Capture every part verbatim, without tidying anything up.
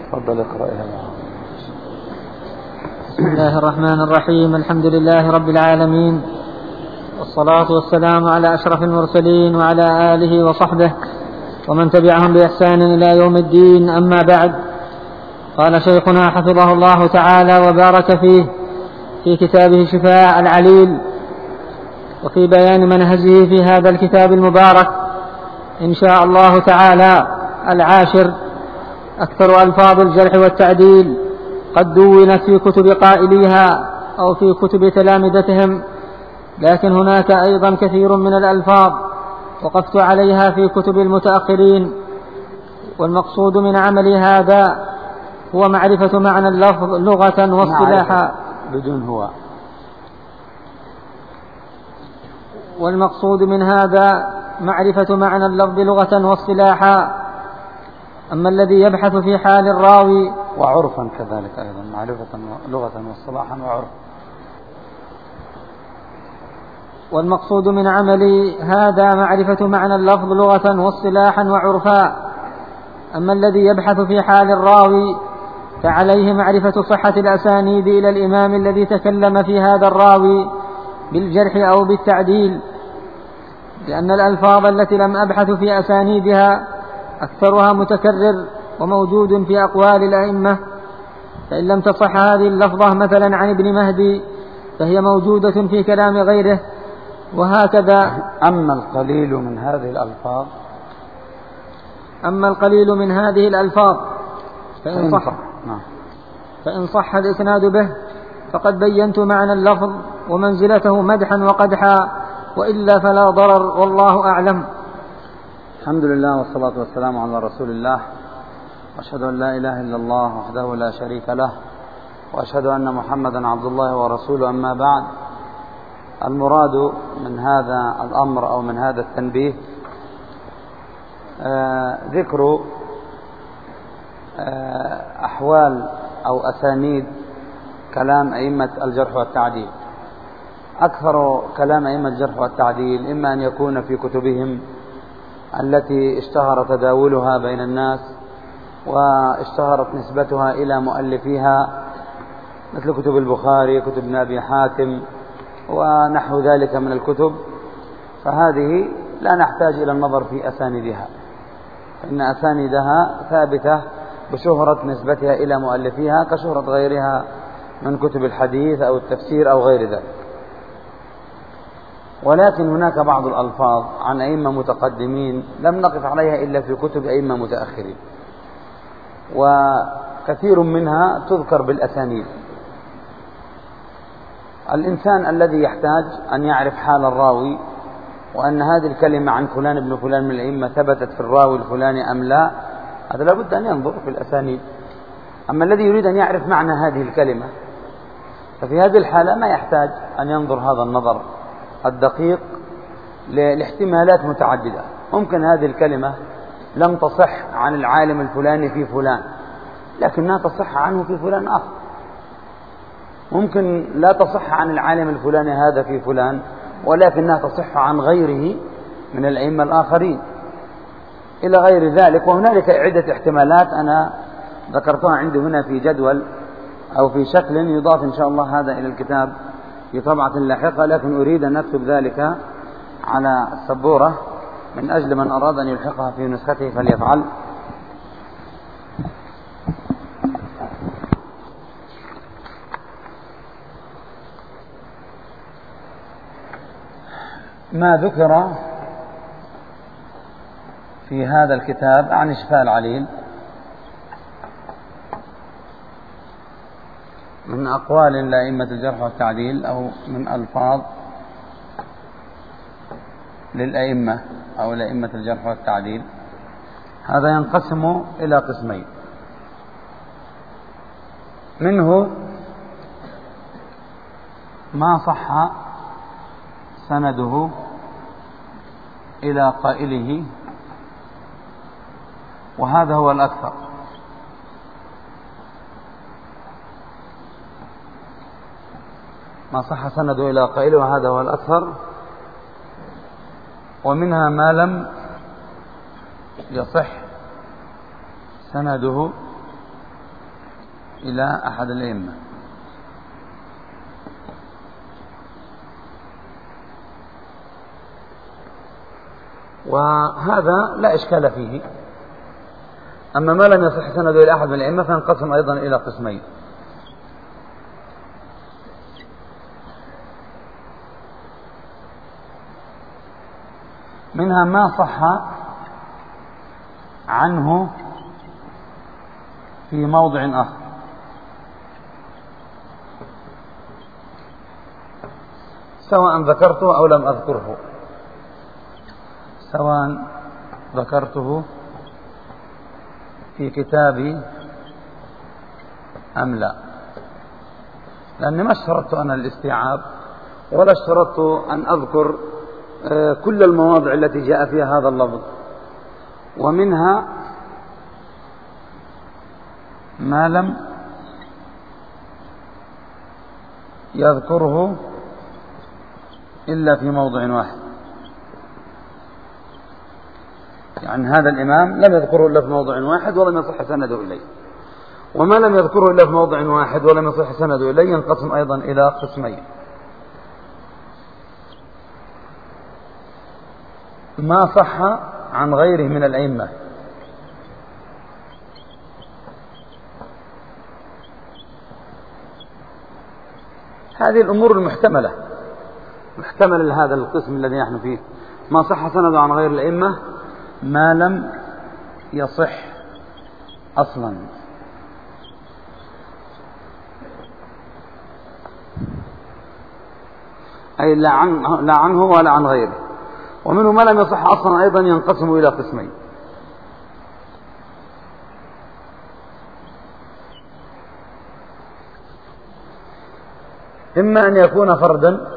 تفضل اقرأها. بسم الله الرحمن الرحيم. الحمد لله رب العالمين، والصلاة والسلام على أشرف المرسلين وعلى آله وصحبه ومن تبعهم بإحسان إلى يوم الدين. أما بعد، قال شيخنا حفظه الله تعالى وبارك فيه في كتابه شفاء العليل، وفي بيان منهجه في هذا الكتاب المبارك إن شاء الله تعالى: العاشر: أكثر ألفاظ الجرح والتعديل قد دونت في كتب قائليها أو في كتب تلامذتهم، لكن هناك أيضا كثير من الألفاظ وقفت عليها في كتب المتأخرين، والمقصود من عمل هذا هو معرفة معنى اللفظ لغة واصطلاحا بدون هو والمقصود من هذا معرفة معنى اللفظ لغة واصطلاحا. أما الذي يبحث في حال الراوي وعرفا كذلك أيضا معرفة لغة واصطلاحا وعرفا. والمقصود من عمل هذا معرفة معنى اللفظ لغة واصطلاحا وعرفا. أما الذي يبحث في حال الراوي فعليه معرفة صحة الأسانيد إلى الإمام الذي تكلم في هذا الراوي بالجرح أو بالتعديل، لأن الألفاظ التي لم أبحث في أسانيدها أكثرها متكرر وموجود في أقوال الأئمة، فإن لم تصح هذه اللفظة مثلا عن ابن مهدي فهي موجودة في كلام غيره، وهكذا. أما القليل من هذه الألفاظ أما القليل من هذه الألفاظ فإن صح, فإن صح الإسناد به فقد بينت معنى اللفظ ومنزلته مدحا وقدحا، وإلا فلا ضرر، والله أعلم. الحمد لله والصلاة والسلام على رسول الله، وأشهد أن لا إله إلا الله وحده لا شريك له، وأشهد أن محمدا عبد الله ورسوله. أما بعد، المراد من هذا الأمر أو من هذا التنبيه آه ذكر آه أحوال أو أسانيد كلام أئمة الجرح والتعديل. أكثر كلام أئمة الجرح والتعديل إما أن يكون في كتبهم التي اشتهر تداولها بين الناس واشتهرت نسبتها إلى مؤلفيها، مثل كتب البخاري، كتب ابن أبي حاتم ونحو ذلك من الكتب، فهذه لا نحتاج إلى النظر في أساندها، فإن أساندها ثابتة بشهرة نسبتها إلى مؤلفيها كشهرة غيرها من كتب الحديث أو التفسير أو غير ذلك. ولكن هناك بعض الألفاظ عن أئمة متقدمين لم نقف عليها إلا في كتب أئمة متأخرين، وكثير منها تذكر بالأسانيد. الإنسان الذي يحتاج أن يعرف حال الراوي وأن هذه الكلمة عن فلان ابن فلان من الأئمة ثبتت في الراوي الفلاني أم لا، هذا لابد أن ينظر في الأسانيد. أما الذي يريد أن يعرف معنى هذه الكلمة ففي هذه الحالة ما يحتاج أن ينظر هذا النظر الدقيق لاحتمالات متعددة. ممكن هذه الكلمة لم تصح عن العالم الفلاني في فلان، لكنها تصح عنه في فلان آخر. ممكن لا تصح عن العالم الفلاني هذا في فلان، ولكنها تصح عن غيره من الأئمة الآخرين إلى غير ذلك. وهنالك عدة احتمالات أنا ذكرتها عندي هنا في جدول أو في شكل يضاف إن شاء الله هذا إلى الكتاب في طبعة لاحقة، لكن أريد أن أكتب ذلك على السبورة من أجل من أراد أن يلحقها في نسخته فليفعل. ما ذكر في هذا الكتاب عن شفاء العليل من أقوال لأئمة الجرح والتعديل أو من ألفاظ للأئمة أو لأئمة الجرح والتعديل، هذا ينقسم إلى قسمين. منه ما صح سنده إلى قائله، وهذا هو الأكثر. ما صح سنده إلى قائله وهذا هو الأكثر. ومنها ما لم يصح سنده إلى أحد الأئمة. وهذا لا إشكال فيه. أما ما لم يصح سنده إلى أحد من الأئمة فينقسم أيضا إلى قسمين. منها ما صح عنه في موضع آخر، سواء ذكرته أو لم أذكره، سواء ذكرته في كتابي أم لا، لأني ما اشترطت أنا الاستيعاب ولا اشترطت أن أذكر كل المواضع التي جاء فيها هذا اللفظ. ومنها ما لم يذكره إلا في موضع واحد، يعني هذا الإمام لم يذكره إلا في موضع واحد ولم يصح سنده إليه. وما لم يذكره إلا في موضع واحد ولم يصح سنده إليه ينقسم أيضا إلى قسمين. ما صح عن غيره من الأئمة، هذه الأمور المحتملة محتمل لهذا القسم الذي نحن فيه. ما صح سنده عن غير الأئمة ما لم يصح أصلا، أي لا عنه, لا عنه ولا عن غيره. ومنه ما لم يصح أصلا أيضا ينقسم إلى قسمين. إما أن يكون فردا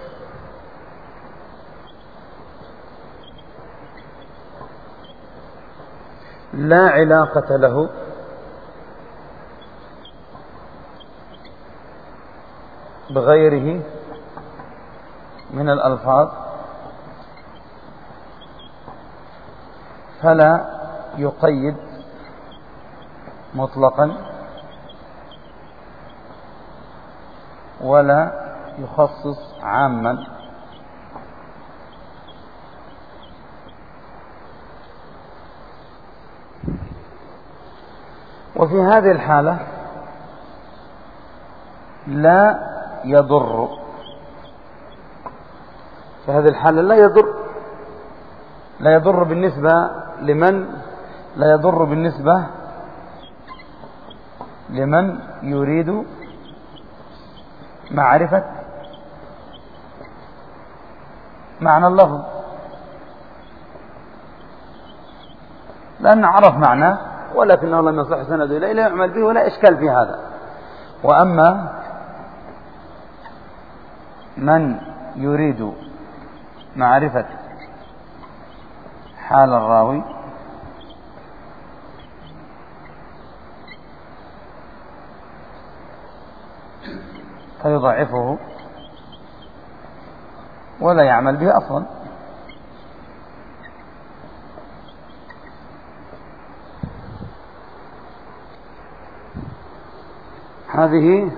لا علاقة له بغيره من الألفاظ، فلا يقيد مطلقا ولا يخصص عاما، وفي هذه الحالة لا يضر، في هذه الحالة لا يضر لا يضر بالنسبة لمن لا يضر بالنسبة لمن يريد معرفة معنى اللفظ، لأن عرف معناه ولكنه لم يصح سنده إليه لا يعمل به ولا إشكال في هذا. وأما من يريد معرفة حال الراوي فيضعفه ولا يعمل به أصلا. هذه.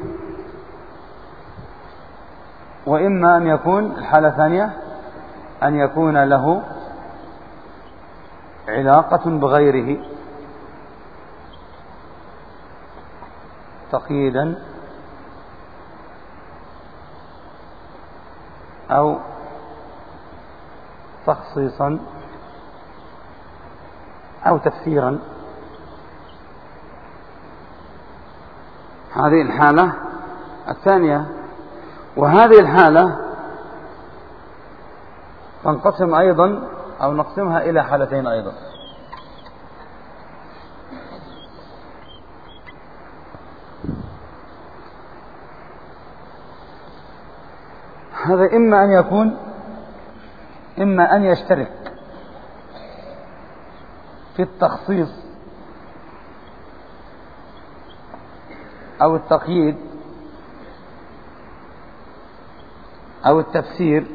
وإما أن يكون الحالة الثانية أن يكون له علاقة بغيره تقييدا أو تخصيصا أو تفسيرا. هذه الحالة الثانية. وهذه الحالة تنقسم أيضا أو نقسمها إلى حالتين أيضا. هذا إما أن يكون إما أن يشترك في التخصيص أو التقييد أو التفسير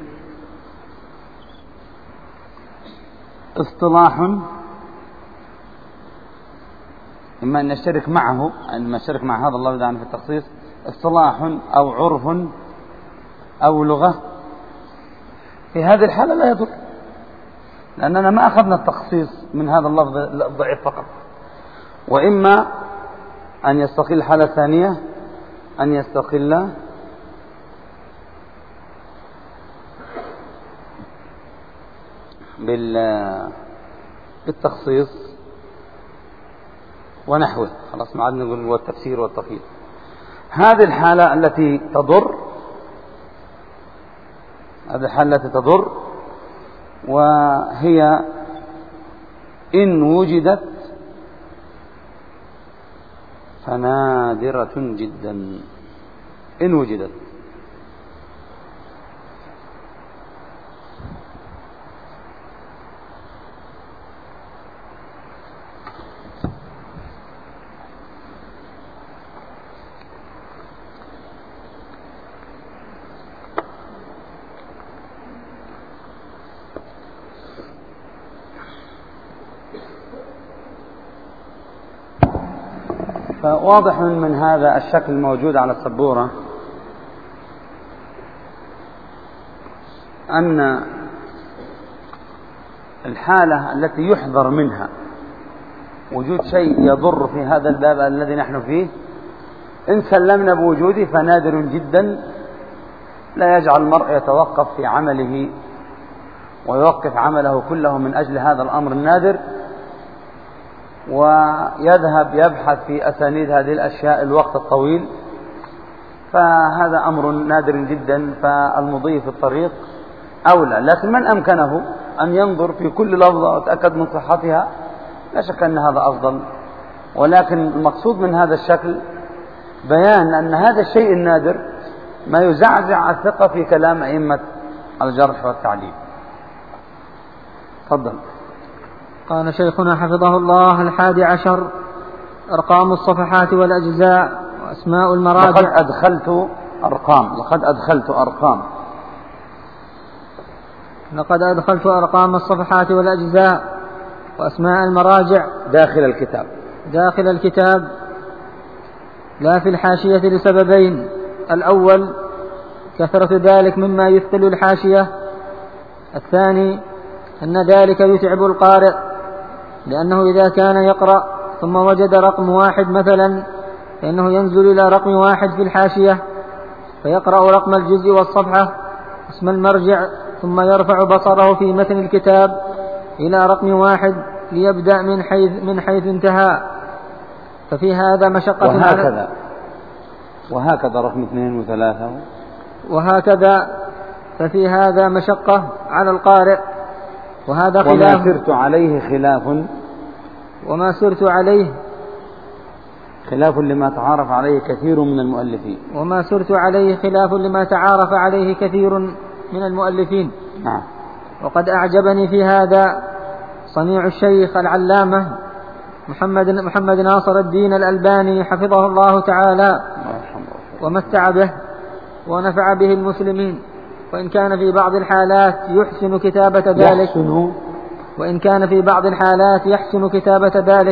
اصطلاح إما أن يشترك معه، أن يشترك مع هذا اللفظ يعني في التخصيص اصطلاح أو عرف أو لغة، في هذه الحالة لا يضر، لأننا ما أخذنا التخصيص من هذا اللفظ الضعيف فقط. وإما أن يستقل الحالة الثانية، أن يستقل بالتخصيص ونحوه، خلاص ما عادنا نقول والتفسير والتقييد. هذه الحالة التي تضر، هذه الحالة التي تضر، وهي إن وجدت فنادرة جدا. إن وجدت فواضح من هذا الشكل الموجود على السبورة أن الحالة التي يحذر منها وجود شيء يضر في هذا الباب الذي نحن فيه، إن سلمنا بوجوده فنادر جدا، لا يجعل المرء يتوقف في عمله ويوقف عمله كله من أجل هذا الأمر النادر، ويذهب يبحث في أسانيد هذه الأشياء الوقت الطويل، فهذا أمر نادر جدا، فالمضي في الطريق أولى. لكن من أمكنه أن ينظر في كل لفظة وتأكد من صحتها، لا شك أن هذا أفضل. ولكن المقصود من هذا الشكل بيان أن هذا الشيء النادر ما يزعزع الثقة في كلام أئمة الجرح والتعديل. تفضل. قال شيخنا حفظه الله: الحادي عشر أرقام الصفحات والأجزاء وأسماء المراجع. لقد أدخلت أرقام لقد أدخلت أرقام لقد أدخلت أرقام الصفحات والأجزاء وأسماء المراجع داخل الكتاب داخل الكتاب لا في الحاشية لسببين: الأول كثرة ذلك مما يثقل الحاشية، الثاني أن ذلك يتعب القارئ، لأنه إذا كان يقرأ ثم وجد رقم واحد مثلا فإنه ينزل إلى رقم واحد في الحاشية فيقرأ رقم الجزء والصفحة اسم المرجع، ثم يرفع بصره في متن الكتاب إلى رقم واحد ليبدأ من حيث, من حيث انتهى. ففي هذا مشقة وهكذا وهكذا رقم اثنين وثلاثة وهكذا ففي هذا مشقة على القارئ، وهذا خلاف وما سرت عليه خلاف وما سرت عليه خلاف لما تعارف عليه كثير من المؤلفين وما سرت عليه خلاف لما تعارف عليه كثير من المؤلفين. نعم. وقد أعجبني في هذا صنيع الشيخ العلامة محمد محمد ناصر الدين الألباني حفظه الله تعالى ومتع به ونفع به المسلمين، وإن كان في بعض الحالات يحسن كتابة ذلك يحسن وإن كان في بعض الحالات يحسن كتابة ذلك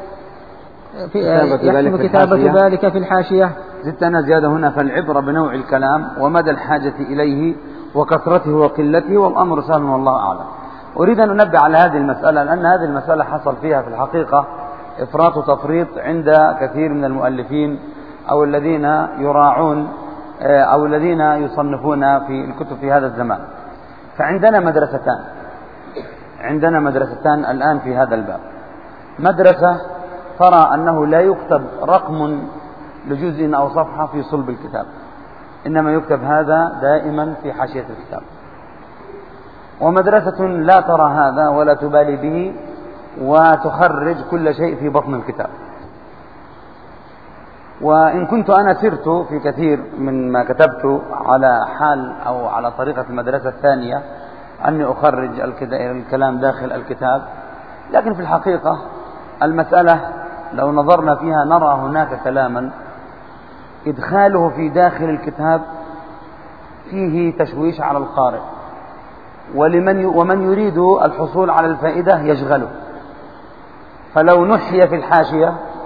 في يحسن كتابة ذلك في الحاشية. زدت أنا زيادة هنا: فالعبرة بنوع الكلام ومدى الحاجة إليه وكثرته وقلته، والأمر سهل والله أعلم. أريد أن أنبه على هذه المسألة، لأن هذه المسألة حصل فيها في الحقيقة إفراط وتفريط عند كثير من المؤلفين أو الذين يراعون أو الذين يصنفون في الكتب في هذا الزمان. فعندنا مدرستان عندنا مدرستان الآن في هذا الباب. مدرسة ترى أنه لا يكتب رقم لجزء أو صفحة في صلب الكتاب، إنما يكتب هذا دائما في حاشية الكتاب. ومدرسة لا ترى هذا ولا تبالي به وتخرج كل شيء في بطن الكتاب. وإن كنت أنا سرت في كثير من ما كتبت على حال أو على طريقة المدرسة الثانية أني أخرج الكلام داخل الكتاب، لكن في الحقيقة المسألة لو نظرنا فيها نرى هناك كلاما إدخاله في داخل الكتاب فيه تشويش على القارئ، ولمن ومن يريد الحصول على الفائدة يشغله. فلو نحي في الحاشية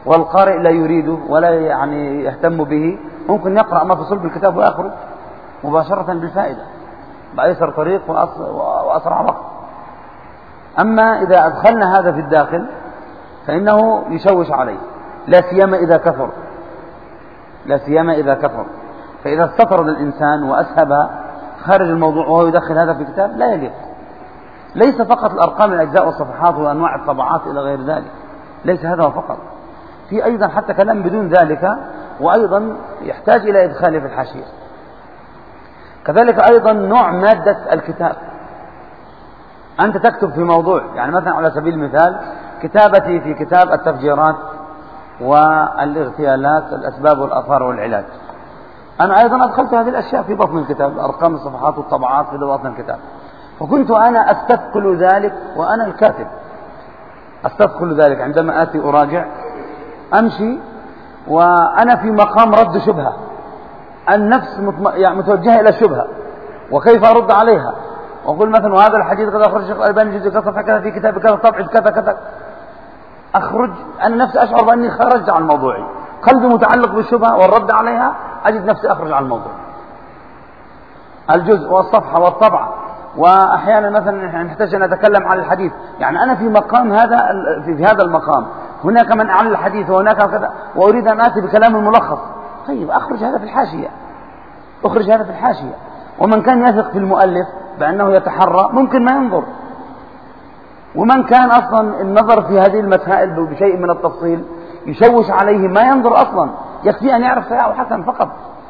والقارئ لا يريده ولا يعني يهتم به، ممكن يقرأ ما في صلب الكتاب ويخرج مباشرة بالفائدة بأيسر طريق وأسرع وقت. أما إذا أدخلنا هذا في الداخل فإنه يشوش عليه، لا سيما إذا كثر لا سيما إذا كثر فإذا استطرد الإنسان وأسهب خارج الموضوع وهو يدخل هذا في كتاب لا يليق. ليس فقط الأرقام الأجزاء والصفحات وأنواع الطبعات إلى غير ذلك، ليس هذا فقط، في أيضا حتى كلام بدون ذلك، وأيضا يحتاج إلى إدخاله في الحاشية. كذلك أيضا نوع مادة الكتاب. أنت تكتب في موضوع، يعني مثلا على سبيل المثال كتابتي في كتاب التفجيرات والاغتيالات، الأسباب والآثار والعلاج، أنا أيضا أدخلت هذه الأشياء في بطن الكتاب، أرقام الصفحات والطبعات في بطن الكتاب، فكنت أنا أستثقل ذلك وأنا الكاتب، أستثقل ذلك عندما آتي أراجع أمشي وأنا في مقام رد شبهة، النفس يعني متوجهة إلى الشبهة وكيف أرد عليها، وأقول مثلا وهذا الحديث قد أخرج الشيخ الألباني جزء كذا كذا في كتاب كذا طبع كذا كذا، أخرج أنا نفسي أشعر بأني خرجت عن موضوعي، قلبي متعلق بالشبهة والرد عليها، أجد نفسي أخرج عن الموضوع. الجزء والصفحة والطبعة، وأحيانا مثلا نحتاج أن نتكلم عن الحديث، يعني أنا في مقام هذا في هذا المقام، هناك من أعلن الحديث وهناك كذا، وأريد أن آتي بكلام الملخص، طيب أخرج هذا في الحاشية، أخرج هذا في الحاشية. ومن كان يثق في المؤلف بأنه يتحرى ممكن ما ينظر، ومن كان أصلا النظر في هذه المسائل بشيء من التفصيل يشوش عليه ما ينظر أصلا، يكفي أن يعرف صحيح وحسن فقط.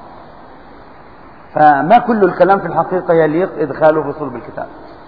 فما كل الكلام في الحقيقة يليق إدخاله في صلب الكتاب.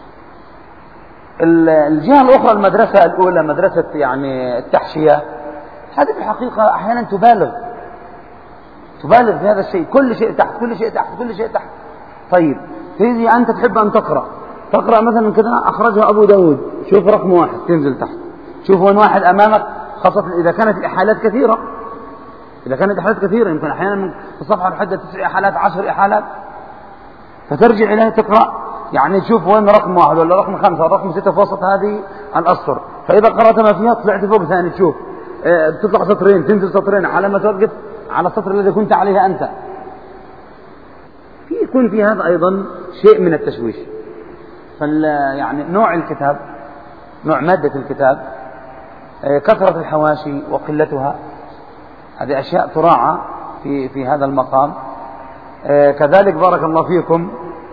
الجهة الأخرى المدرسة الأولى مدرسة يعني التحشية، هذه في الحقيقة أحيانا تبالغ تبالغ في هذا الشيء، كل شيء تحت كل شيء تحت كل شيء تحت. طيب تيجي أنت تحب أن تقرأ تقرأ مثلا كذا أخرجها أبو داود، شوف رقم واحد تنزل تحت، شوف وين واحد أمامك، خاصة إذا كانت الإحالات كثيرة، إذا كانت إحالات كثيرة يمكن أحيانا في الصفحة لحد تسع إحالات عشر إحالات، فترجع إليها تقرأ، يعني تشوف وين رقم واحد ولا رقم خمسة ولا رقم ستة في وسط هذه الأسطر، فإذا قرأت ما فيها طلعت فوق ثاني تشوف اه تطلع سطرين تنزل سطرين على ما توقف على السطر الذي كنت عليه أنت. في يكون في هذا أيضا شيء من التشويش. فال يعني نوع الكتاب، نوع مادة الكتاب، اه كثرة الحواشي وقلتها، هذه أشياء تراعى في في هذا المقام. اه كذلك بارك الله فيكم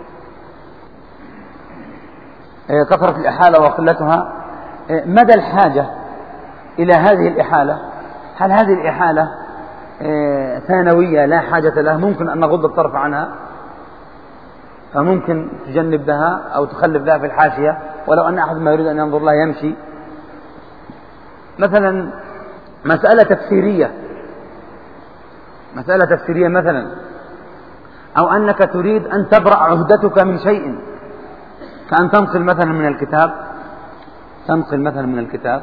اه كثرة الإحالة وقلتها، اه مدى الحاجة إلى هذه الإحالة، هل هذه الإحالة اه ثانوية لا حاجة لها، ممكن أن نغض الطرف عنها، فممكن تجنب لها أو تخلف لها في الحاشية، ولو أن أحد ما يريد أن ينظر لها يمشي. مثلا مسألة تفسيرية مسألة تفسيرية مثلا، أو أنك تريد أن تبرأ عهدتك من شيء، كأن تنقل مثلا من الكتاب تنقل مثلا من الكتاب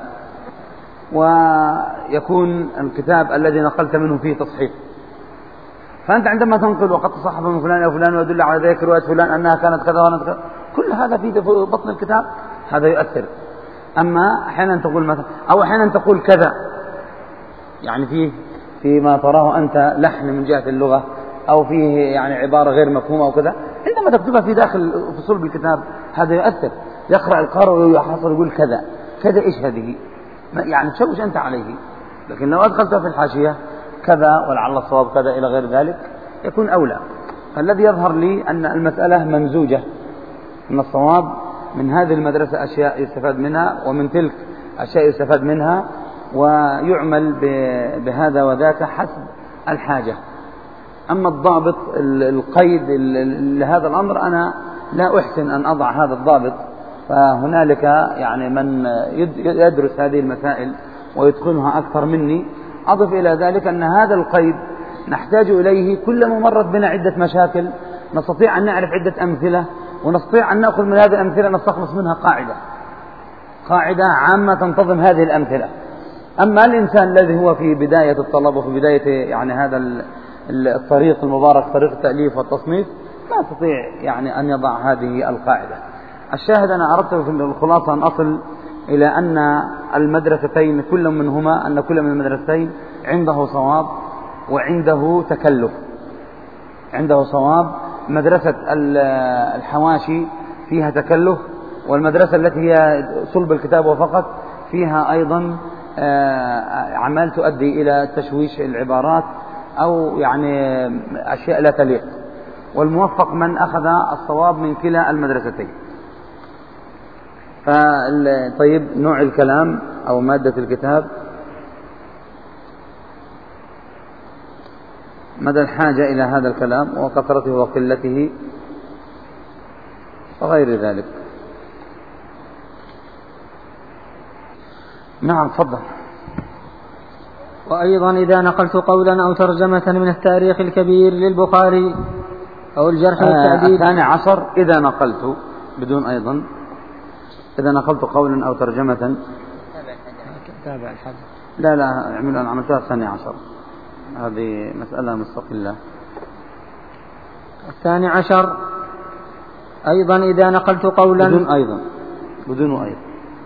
ويكون الكتاب الذي نقلت منه فيه تصحيح، فأنت عندما تنقل وقد تصحف من فلان أو فلان ويدل على ذلك رواية فلان أنها كانت كذا وكانت كذا، كل هذا في بطن الكتاب، هذا يؤثر. أما أحيانا تقول مثلا أو أحيانا تقول كذا، يعني فيه فيما تراه أنت لحن من جهة اللغة أو فيه يعني عبارة غير مفهومة أو كذا، عندما تكتبها في داخل في صلب الكتاب هذا يؤثر، يقرأ القارئ ويحصل يقول كذا كذا إيش هذه، يعني تشوش أنت عليه. لكن لو أدخلته في الحاشية كذا ولعل الصواب كذا إلى غير ذلك يكون أولى. فالذي يظهر لي أن المسألة ممزوجة، أن الصواب من هذه المدرسة أشياء يستفاد منها ومن تلك أشياء يستفاد منها، ويعمل بهذا وذاك حسب الحاجة. أما الضابط القيد لهذا الأمر أنا لا أحسن أن أضع هذا الضابط، فهنالك يعني من يدرس هذه المسائل ويتقنها أكثر مني. أضف إلى ذلك أن هذا القيد نحتاج إليه كلما مرت بنا عدة مشاكل، نستطيع أن نعرف عدة أمثلة ونستطيع أن نأخذ من هذه الأمثلة نستخلص منها قاعدة قاعدة عامة تنتظم هذه الأمثلة. أما الإنسان الذي هو في بداية الطلب وفي بداية يعني هذا الطريق المبارك طريق التأليف والتصنيف ما يستطيع يعني أن يضع هذه القاعدة. الشاهد أنا أردت في الخلاصة أن أصل إلى أن المدرستين كل منهما أن كل من المدرستين عنده صواب وعنده تكلف. عنده صواب، مدرسة الحواشي فيها تكلف، والمدرسة التي هي صلب الكتاب وفقط فيها أيضا أعمال تؤدي إلى تشويش العبارات أو يعني أشياء لا تليق. والموفق من أخذ الصواب من كلا المدرستين. طيب، نوع الكلام أو مادة الكتاب، مدى الحاجة إلى هذا الكلام وكثرته وقلته وغير ذلك. نعم، تفضل. وأيضا إذا نقلت قولا أو ترجمة من التاريخ الكبير للبخاري أو الجرح والتعديل. الثاني عشر إذا نقلت بدون أيضا، إذا نقلت قولا أو ترجمة. تابع الحدث. لا لا اعمل أنا عملتها الثاني عشر، هذه مسألة مستقلة. الثاني عشر أيضا إذا نقلت قولا بدون أيضا بدون أيضا.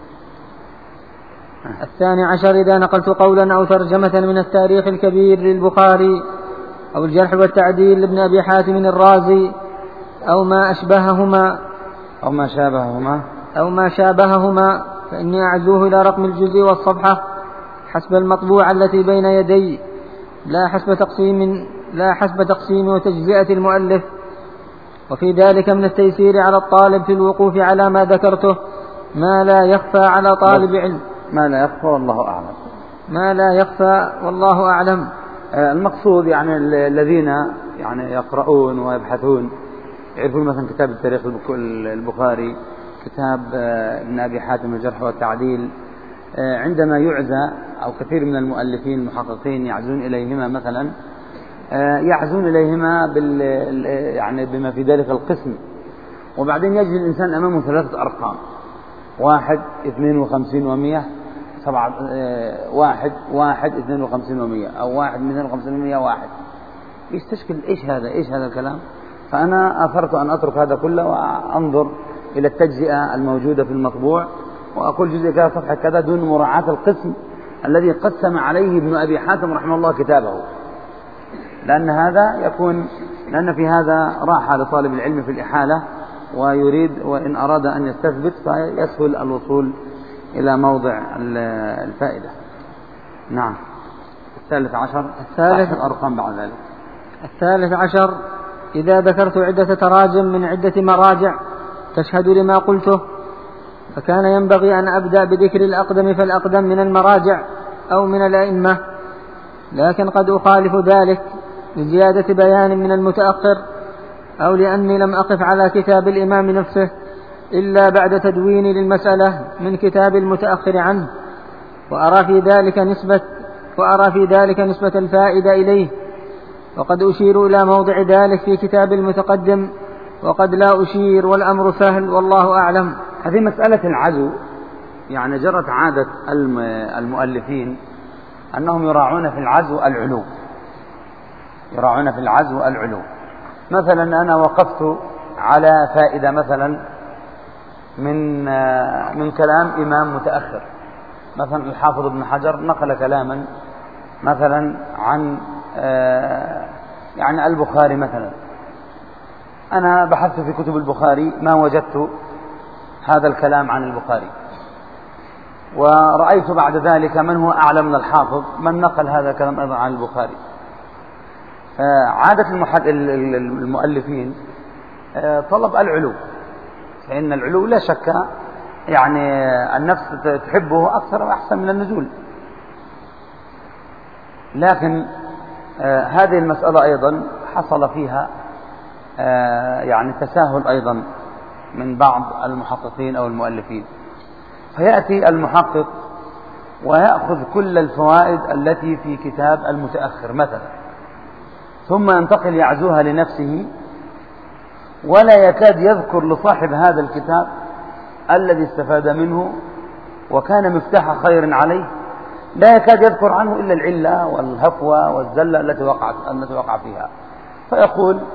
الثاني عشر إذا نقلت قولا أو ترجمة من التاريخ الكبير للبخاري أو الجرح والتعديل لابن أبي حاتم الرازي أو ما أشبههما أو ما شابههما أو ما شابههما فإني أعزوه إلى رقم الجزء والصفحة حسب المطبوعة التي بين يدي، لا حسب تقسيم لا حسب تقسيم وتجزئة المؤلف. وفي ذلك من التيسير على الطالب في الوقوف على ما ذكرته ما لا يخفى على طالب علم. ما لا يخفى والله أعلم. ما لا يخفى والله أعلم. المقصود يعني الذين يعني يقرؤون ويبحثون يعرفون مثلا كتاب التاريخ البخاري، كتاب ابن أبي حاتم الجرح والتعديل، عندما يعزى أو كثير من المؤلفين المحققين يعزون إليهما مثلا يعزون إليهما بال يعني بما في ذلك القسم، وبعدين يجد الإنسان أمامه ثلاثة أرقام، واحد اثنين وخمسين ومية، سبعة واحد واحد اثنين وخمسين ومية، أو واحد اثنين وخمسين ومية واحد. يستشكل إيش هذا إيش هذا الكلام؟ فأنا أثرت أن أترك هذا كله وأنظر إلى التجزئة الموجودة في المطبوع وأقول جزء كذا صفحة كذا دون مراعاة القسم الذي قسم عليه ابن أبي حاتم رحمه الله كتابه، لأن هذا يكون لأن في هذا راحة لطالب العلم في الإحالة، ويريد وإن أراد أن يستثبت فيسهل الوصول إلى موضع الفائدة. نعم. الثالث عشر الثالث الأرقام بعد ذلك. الثالث عشر إذا ذكرت عدة تراجم من عدة مراجع تشهد لما قلته، فكان ينبغي أن أبدأ بذكر الأقدم فالأقدم من المراجع أو من الأئمة، لكن قد أخالف ذلك لزيادة بيان من المتأخر أو لأني لم أقف على كتاب الإمام نفسه إلا بعد تدويني للمسألة من كتاب المتأخر عنه، وأرى في ذلك نسبة وأرى في ذلك نسبة الفائدة إليه، وقد أشير إلى موضع ذلك في كتاب المتقدم وقد لا أشير، والأمر سهل والله أعلم. هذه مسألة العزو يعني جرت عادة المؤلفين أنهم يراعون في العزو العلو يراعون في العزو العلو مثلا أنا وقفت على فائدة مثلا من من كلام إمام متأخر، مثلا الحافظ ابن حجر نقل كلاما مثلا عن يعني البخاري مثلا، أنا بحثت في كتب البخاري ما وجدت هذا الكلام عن البخاري، ورأيت بعد ذلك من هو أعلم من الحافظ من نقل هذا الكلام أيضا عن البخاري. عادة المؤلفين طلب العلو، فإن العلو لا شك يعني النفس تحبه أكثر وأحسن من النزول، لكن هذه المسألة أيضا حصل فيها يعني تساهل أيضا من بعض المحققين أو المؤلفين، فيأتي المحقق ويأخذ كل الفوائد التي في كتاب المتأخر مثلا ثم ينتقل يعزوها لنفسه، ولا يكاد يذكر لصاحب هذا الكتاب الذي استفاد منه وكان مفتاح خير عليه، لا يكاد يذكر عنه إلا العلة والهفوة والزلة التي وقعت التي وقع فيها، فيقول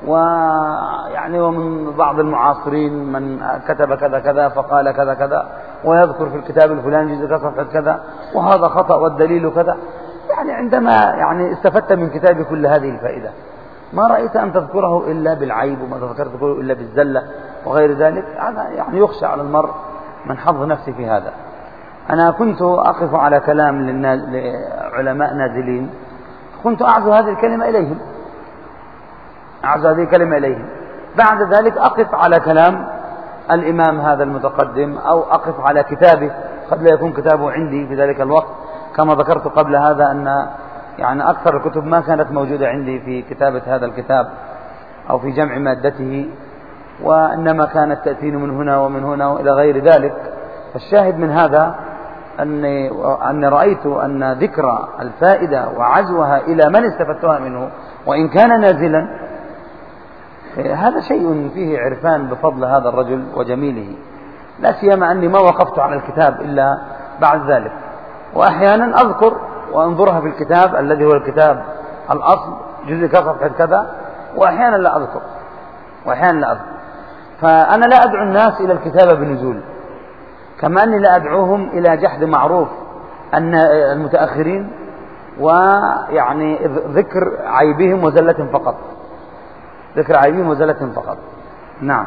ويعني ومن بعض المعاصرين من كتب كذا كذا فقال كذا كذا، ويذكر في الكتاب الفلاني جزء صفحة كذا وهذا خطأ والدليل كذا. يعني عندما يعني استفدت من كتاب كل هذه الفائدة، ما رأيت أن تذكره إلا بالعيب، وما تذكرت تذكره إلا بالزلة وغير ذلك. هذا يعني يخشى على المرء من حظ نفسه في هذا. أنا كنت أقف على كلام لعلماء نازلين، كنت أعزو هذه الكلمة إليهم أعزو هذه الكلمة إليهم بعد ذلك أقف على كلام الإمام هذا المتقدم، أو أقف على كتابه، قد لا يكون كتابه عندي في ذلك الوقت، كما ذكرت قبل هذا أن يعني أكثر الكتب ما كانت موجودة عندي في كتابة هذا الكتاب أو في جمع مادته، وإنما كانت تأتين من هنا ومن هنا وإلى غير ذلك. فالشاهد من هذا أني, أني رأيت أن ذكر الفائدة وعزوها إلى من استفدتها منه وإن كان نازلا، هذا شيء فيه عرفان بفضل هذا الرجل وجميله، لا سيما أني ما وقفت على الكتاب إلا بعد ذلك، وأحيانا أذكر وأنظرها في الكتاب الذي هو الكتاب الأصل جزء كصفحة كذا، وأحيانا لا أذكر وأحيانا لا أذكر. فأنا لا أدعو الناس إلى الكتابة بالنزول، كما أني لا أدعوهم إلى جحد معروف أن المتأخرين ويعني ذكر عيبهم وزلة فقط، ذكر عيبهم وزلة فقط. نعم.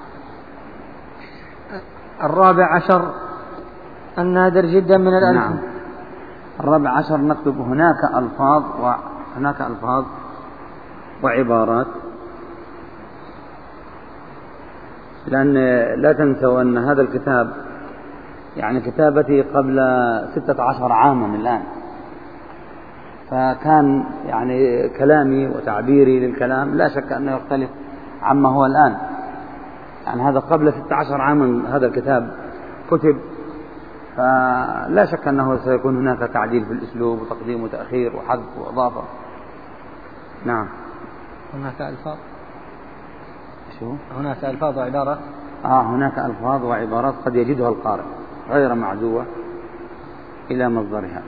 الرابع عشر النادر جدا من الألف. نعم. الرابع عشر نكتب هناك ألفاظ وهناك ألفاظ وعبارات، لأن لا تنسوا أن هذا الكتاب يعني كتابتي قبل ستة عشر عاما الآن، فكان يعني كلامي وتعبيري للكلام لا شك أنه يختلف عما هو الآن. يعني هذا قبل ستة عشر عاما هذا الكتاب كتب، فلا شك أنه سيكون هناك تعديل في الأسلوب وتقديم وتأخير وحذف وإضافة. نعم. هناك ألفاظ شو؟ هناك ألفاظ وعبارات. آه هناك ألفاظ وعبارات قد يجدها القارئ غير معزوة إلى مصدرها.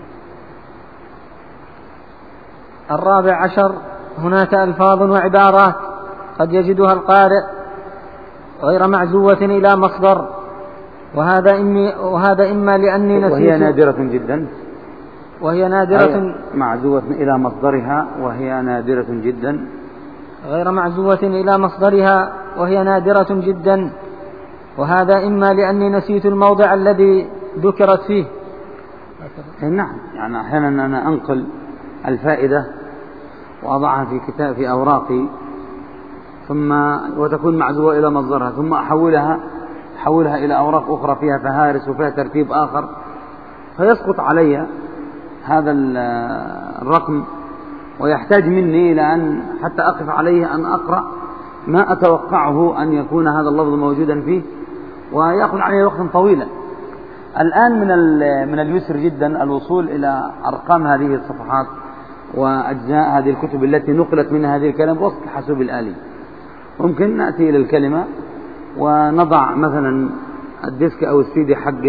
الرابع عشر هناك ألفاظ وعبارات قد يجدها القارئ غير معزوة إلى مصدر، وهذا إمي وهذا إما لأني نسيت، وهي نادرة جدا، وهي نادرة معزوة إلى مصدرها وهي نادرة جدا، غير معزوة إلى مصدرها وهي نادرة جدا، وهذا إما لأني نسيت الموضع الذي ذكرت فيه. نعم. يعني أحيانا أنا أنقل الفائدة وأضعها في كتاب في أوراقي ثم وتكون معزوة إلى مصدرها، ثم أحولها أحولها إلى أوراق أخرى فيها فهارس وفيها ترتيب آخر، فيسقط علي هذا الرقم، ويحتاج مني إلى أن حتى أقف عليه أن أقرأ ما أتوقعه أن يكون هذا اللفظ موجودا فيه، ويأخذ عليه وقتا طويلا. الآن من من اليسر جدا الوصول إلى أرقام هذه الصفحات وأجزاء هذه الكتب التي نقلت منها هذه الكلمة بواسطة الحاسوب الآلي. ممكن نأتي إلى الكلمة ونضع مثلا الديسك أو السيدي حق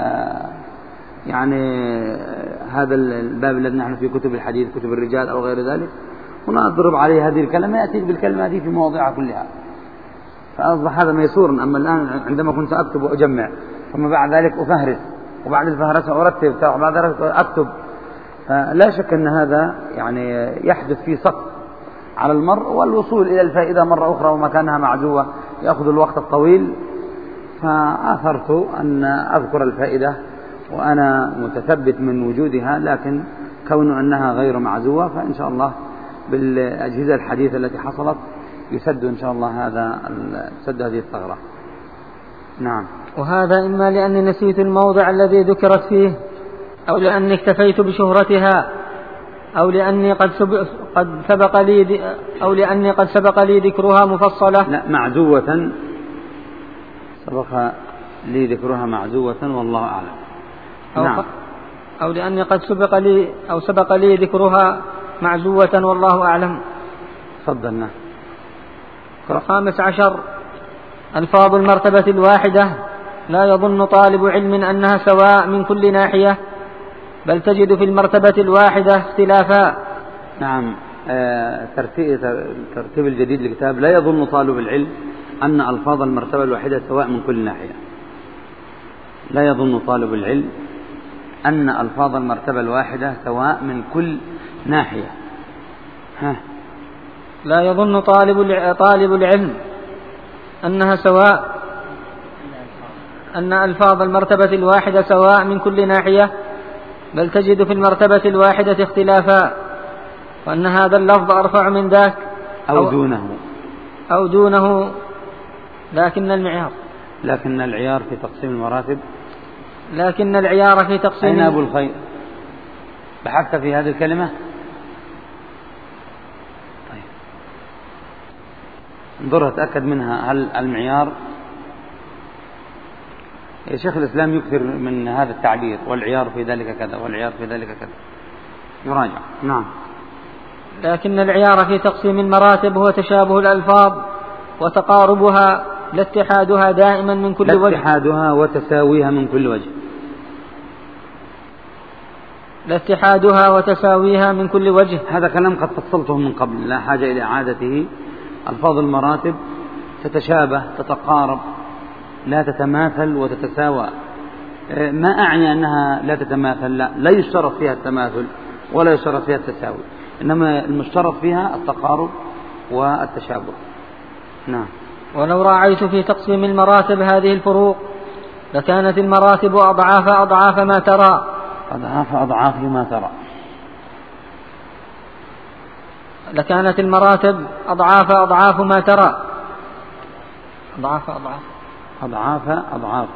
يعني هذا الباب الذي نحن فيه كتب الحديث كتب الرجال أو غير ذلك، ونضرب عليه هذه الكلمة يأتي بالكلمة هذه في مواضعها كلها، فأصبح هذا ميسورا. أما الآن عندما كنت أكتب وأجمع ثم بعد ذلك أفهرس وبعد الفهرسة أرتب وبعد ذلك أكتب، فلا شك أن هذا يعني يحدث فيه سقط على المرء، والوصول إلى الفائدة مرة أخرى ومكانها معزوة يأخذ الوقت الطويل. فآثرت أن أذكر الفائدة وأنا متثبت من وجودها، لكن كون أنها غير معزوة فإن شاء الله بالأجهزة الحديثة التي حصلت يسد إن شاء الله هذا سد هذه الثغرة. نعم. وهذا إما لأني نسيت الموضع الذي ذكرت فيه، أو لأني اكتفيت بشهرتها، أو لأني قد سبق, قد سبق لي أو لأني قد سبق لي ذكرها مفصلة. لا معزوة، سبق لي ذكرها معزوة والله أعلم. أو, نعم. أو لأني قد سبق لي أو سبق لي ذكرها معزوة والله أعلم. تفضلنا. الخامس عشر ألفاظ المرتبة الواحدة لا يظن طالب علم أنها سواء من كل ناحية، بل تجد في المرتبة الواحدة اختلافا. نعم. الترتيب الجديد للكتاب: لا يظن طالب العلم أن ألفاظ المرتبة الواحدة سواء من كل ناحية. لا يظن طالب العلم أن ألفاظ المرتبة الواحدة سواء من كل ناحية. ها. لا يظن طالب طالب العلم أنها سواء أن ألفاظ المرتبة الواحدة سواء من كل ناحية، بل تجد في المرتبة الواحدة اختلافا، وأن هذا اللفظ أرفع من ذاك أو, أو دونه أو دونه لكن المعيار لكن العيار في تقسيم المراتب لكن العيار في تقسيم أين أبو الخير؟ بحثت في هذه الكلمة؟ طيب انظر أتأكد منها. هل المعيار؟ يا شيخ الإسلام يكثر من هذا التعبير: والعيار في ذلك كذا، والعيار في ذلك كذا. يراجع. نعم. لكن العيار في تقسيم المراتب هو تشابه الألفاظ وتقاربها، لا اتحادها دائما من كل وجه. لا اتحادها وتساويها من كل وجه. لا اتحادها وتساويها من كل وجه. هذا كلام قد فصلته من قبل، لا حاجة إلى إعادته. ألفاظ المراتب تتشابه، تتقارب، لا تتماثل وتتساوى. ما أعني أنها لا تتماثل، لا, لا يشترط فيها التماثل ولا يشترط فيها التساوي، إنما المشترط فيها التقارب والتشابه. نعم. ولو راعيت في تقسيم المراتب هذه الفروق لكانت المراتب أضعاف أضعاف ما ترى. أضعاف أضعاف ما ترى. لكانت المراتب أضعاف أضعاف ما ترى. أضعاف أضعاف أضعاف أضعاف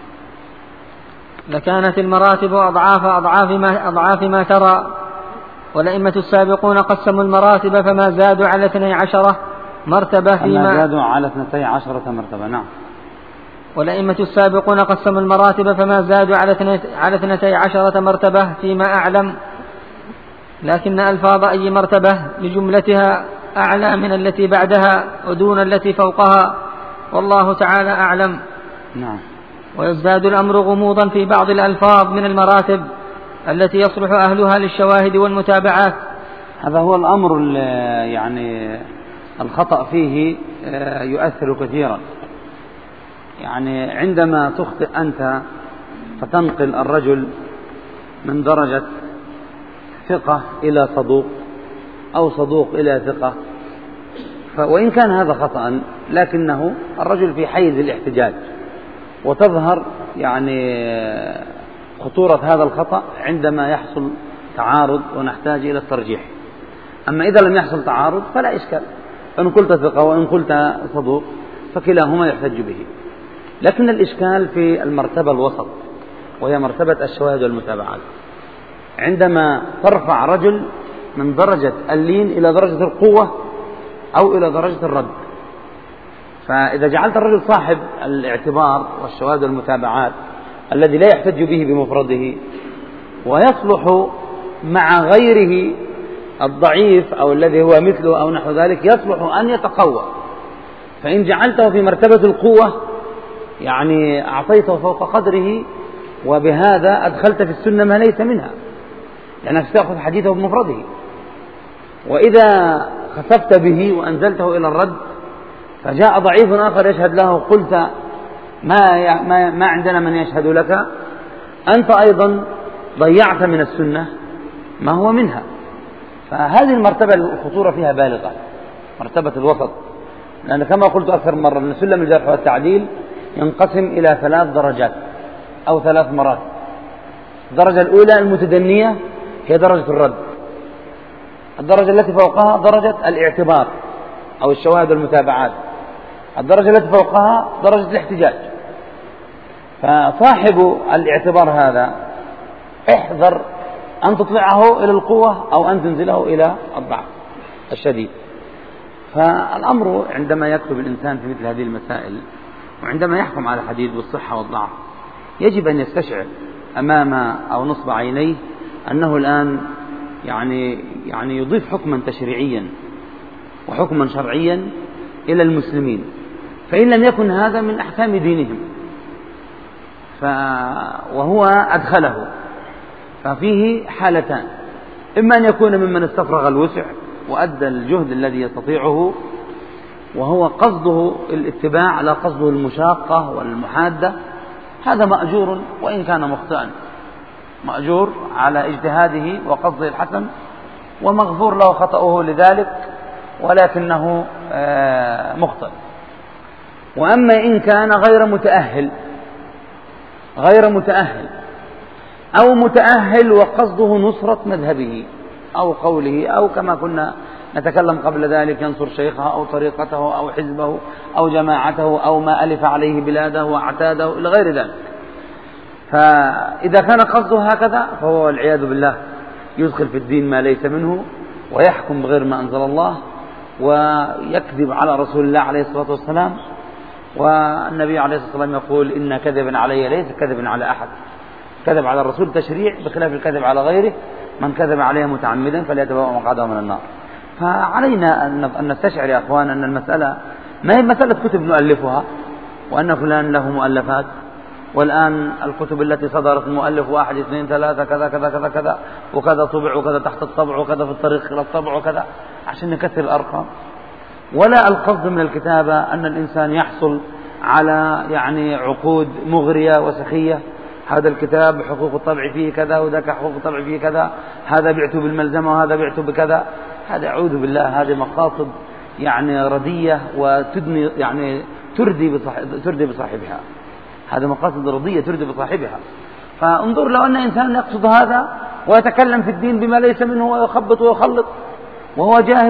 لكانت المراتب أضعاف أضعاف ما, أضعاف ما ترى. والأئمة السابقون قسموا المراتب فما زادوا على اثني عشرة مرتبة فيما فما زادوا على اثنتي عشرة مرتبة. نعم. والأئمة السابقون قسموا المراتب فما زادوا على اثنتي عشرة مرتبة فيما أعلم، لكن ألفاظ أي مرتبة لجملتها أعلى من التي بعدها ودون التي فوقها، والله تعالى أعلم. نعم. ويزداد الأمر غموضا في بعض الألفاظ من المراتب التي يصلح أهلها للشواهد والمتابعات. هذا هو الأمر يعني الخطأ فيه يؤثر كثيرا. يعني عندما تخطئ أنت فتنقل الرجل من درجة ثقة إلى صدوق أو صدوق إلى ثقة، وإن كان هذا خطأ لكنه الرجل في حيز الاحتجاج، وتظهر يعني خطورة هذا الخطأ عندما يحصل تعارض ونحتاج إلى الترجيح. أما إذا لم يحصل تعارض فلا إشكال، فإن قلت ثقة وإن قلت صدوق فكلاهما يحتج به. لكن الإشكال في المرتبة الوسط، وهي مرتبة الشواهد والمتابعات. عندما ترفع رجل من درجة اللين إلى درجة القوة أو إلى درجة الرد، فإذا جعلت الرجل صاحب الاعتبار والشواهد والمتابعات الذي لا يحتج به بمفرده ويصلح مع غيره الضعيف أو الذي هو مثله أو نحو ذلك، يصلح أن يتقوى. فإن جعلته في مرتبة القوة يعني أعطيته فوق قدره، وبهذا أدخلت في السنة ما ليس منها، لأنك ستأخذ حديثه بمفرده. وإذا خسفت به وأنزلته إلى الرد فجاء ضعيف آخر يشهد له، قلت ما, ما, ما عندنا من يشهد لك، أنت أيضا ضيعت من السنة ما هو منها. فهذه المرتبة الخطورة فيها بالغة، مرتبة الوسط. لأن كما قلت أكثر مرة أن سلم الجرح والتعديل ينقسم إلى ثلاث درجات أو ثلاث مراتب. الدرجة الأولى المتدنية هي درجة الرد، الدرجة التي فوقها درجة الاعتبار أو الشواهد والمتابعات، الدرجة التي فوقها درجة الاحتجاج. فصاحب الاعتبار هذا احذر أن تطلعه إلى القوة أو أن تنزله إلى الضعف الشديد. فالأمر عندما يكتب الإنسان في مثل هذه المسائل وعندما يحكم على الحديث بالصحة والضعف يجب أن يستشعر أمام أو نصب عينيه أنه الآن يعني يعني يضيف حكما تشريعيا وحكما شرعيا إلى المسلمين، فإن لم يكن هذا من أحكام دينهم ف... وهو أدخله، ففيه حالتان: إما أن يكون ممن استفرغ الوسع وأدى الجهد الذي يستطيعه، وهو قصده الاتباع لا قصده المشاقة والمحادة، هذا مأجور وإن كان مخطئا، مأجور على اجتهاده وقصده الحسن، ومغفور له خطأه لذلك، ولكنه مخطئ. وأما إن كان غير متأهل غير متأهل أو متأهل وقصده نصرة مذهبه أو قوله، أو كما كنا نتكلم قبل ذلك ينصر شيخه أو طريقته أو حزبه أو جماعته أو ما ألف عليه بلاده واعتاده إلى غير ذلك، فإذا كان قصده هكذا فهو والعياذ بالله يدخل في الدين ما ليس منه، ويحكم بغير ما أنزل الله، ويكذب على رسول الله عليه الصلاة والسلام. والنبي عليه الصلاة والسلام يقول إن كذبا علي ليس كذبا على أحد، كذب على الرسول تشريع بخلاف الكذب على غيره، من كذب عليه متعمدا فليتبوأ مقعده من النار. فعلينا أن نستشعر يا أخوان أن المسألة ما هي مسألة كتب نؤلفها وأن فلان له مؤلفات، والآن الكتب التي صدرت مؤلف واحد اثنين ثلاثة كذا كذا كذا كذا وكذا طبع وكذا تحت الطبع وكذا في الطريق إلى الطبع وكذا، عشان نكثر الأرقام. ولا القصد من الكتابة أن الإنسان يحصل على يعني عقود مغرية وسخية، هذا الكتاب حقوق الطبع فيه كذا وذاك حقوق الطبع فيه كذا، هذا بعته بالملزمة وهذا بعته بكذا، هذا أعوذ بالله هذه مقاصد يعني ردية وتدني يعني تردي تردي بصاحبها، هذه مقاصد ردية تردي بصاحبها. فانظر لو أن إنسان يقصد هذا ويتكلم في الدين بما ليس منه ويخبط ويخلط وهو جاهل،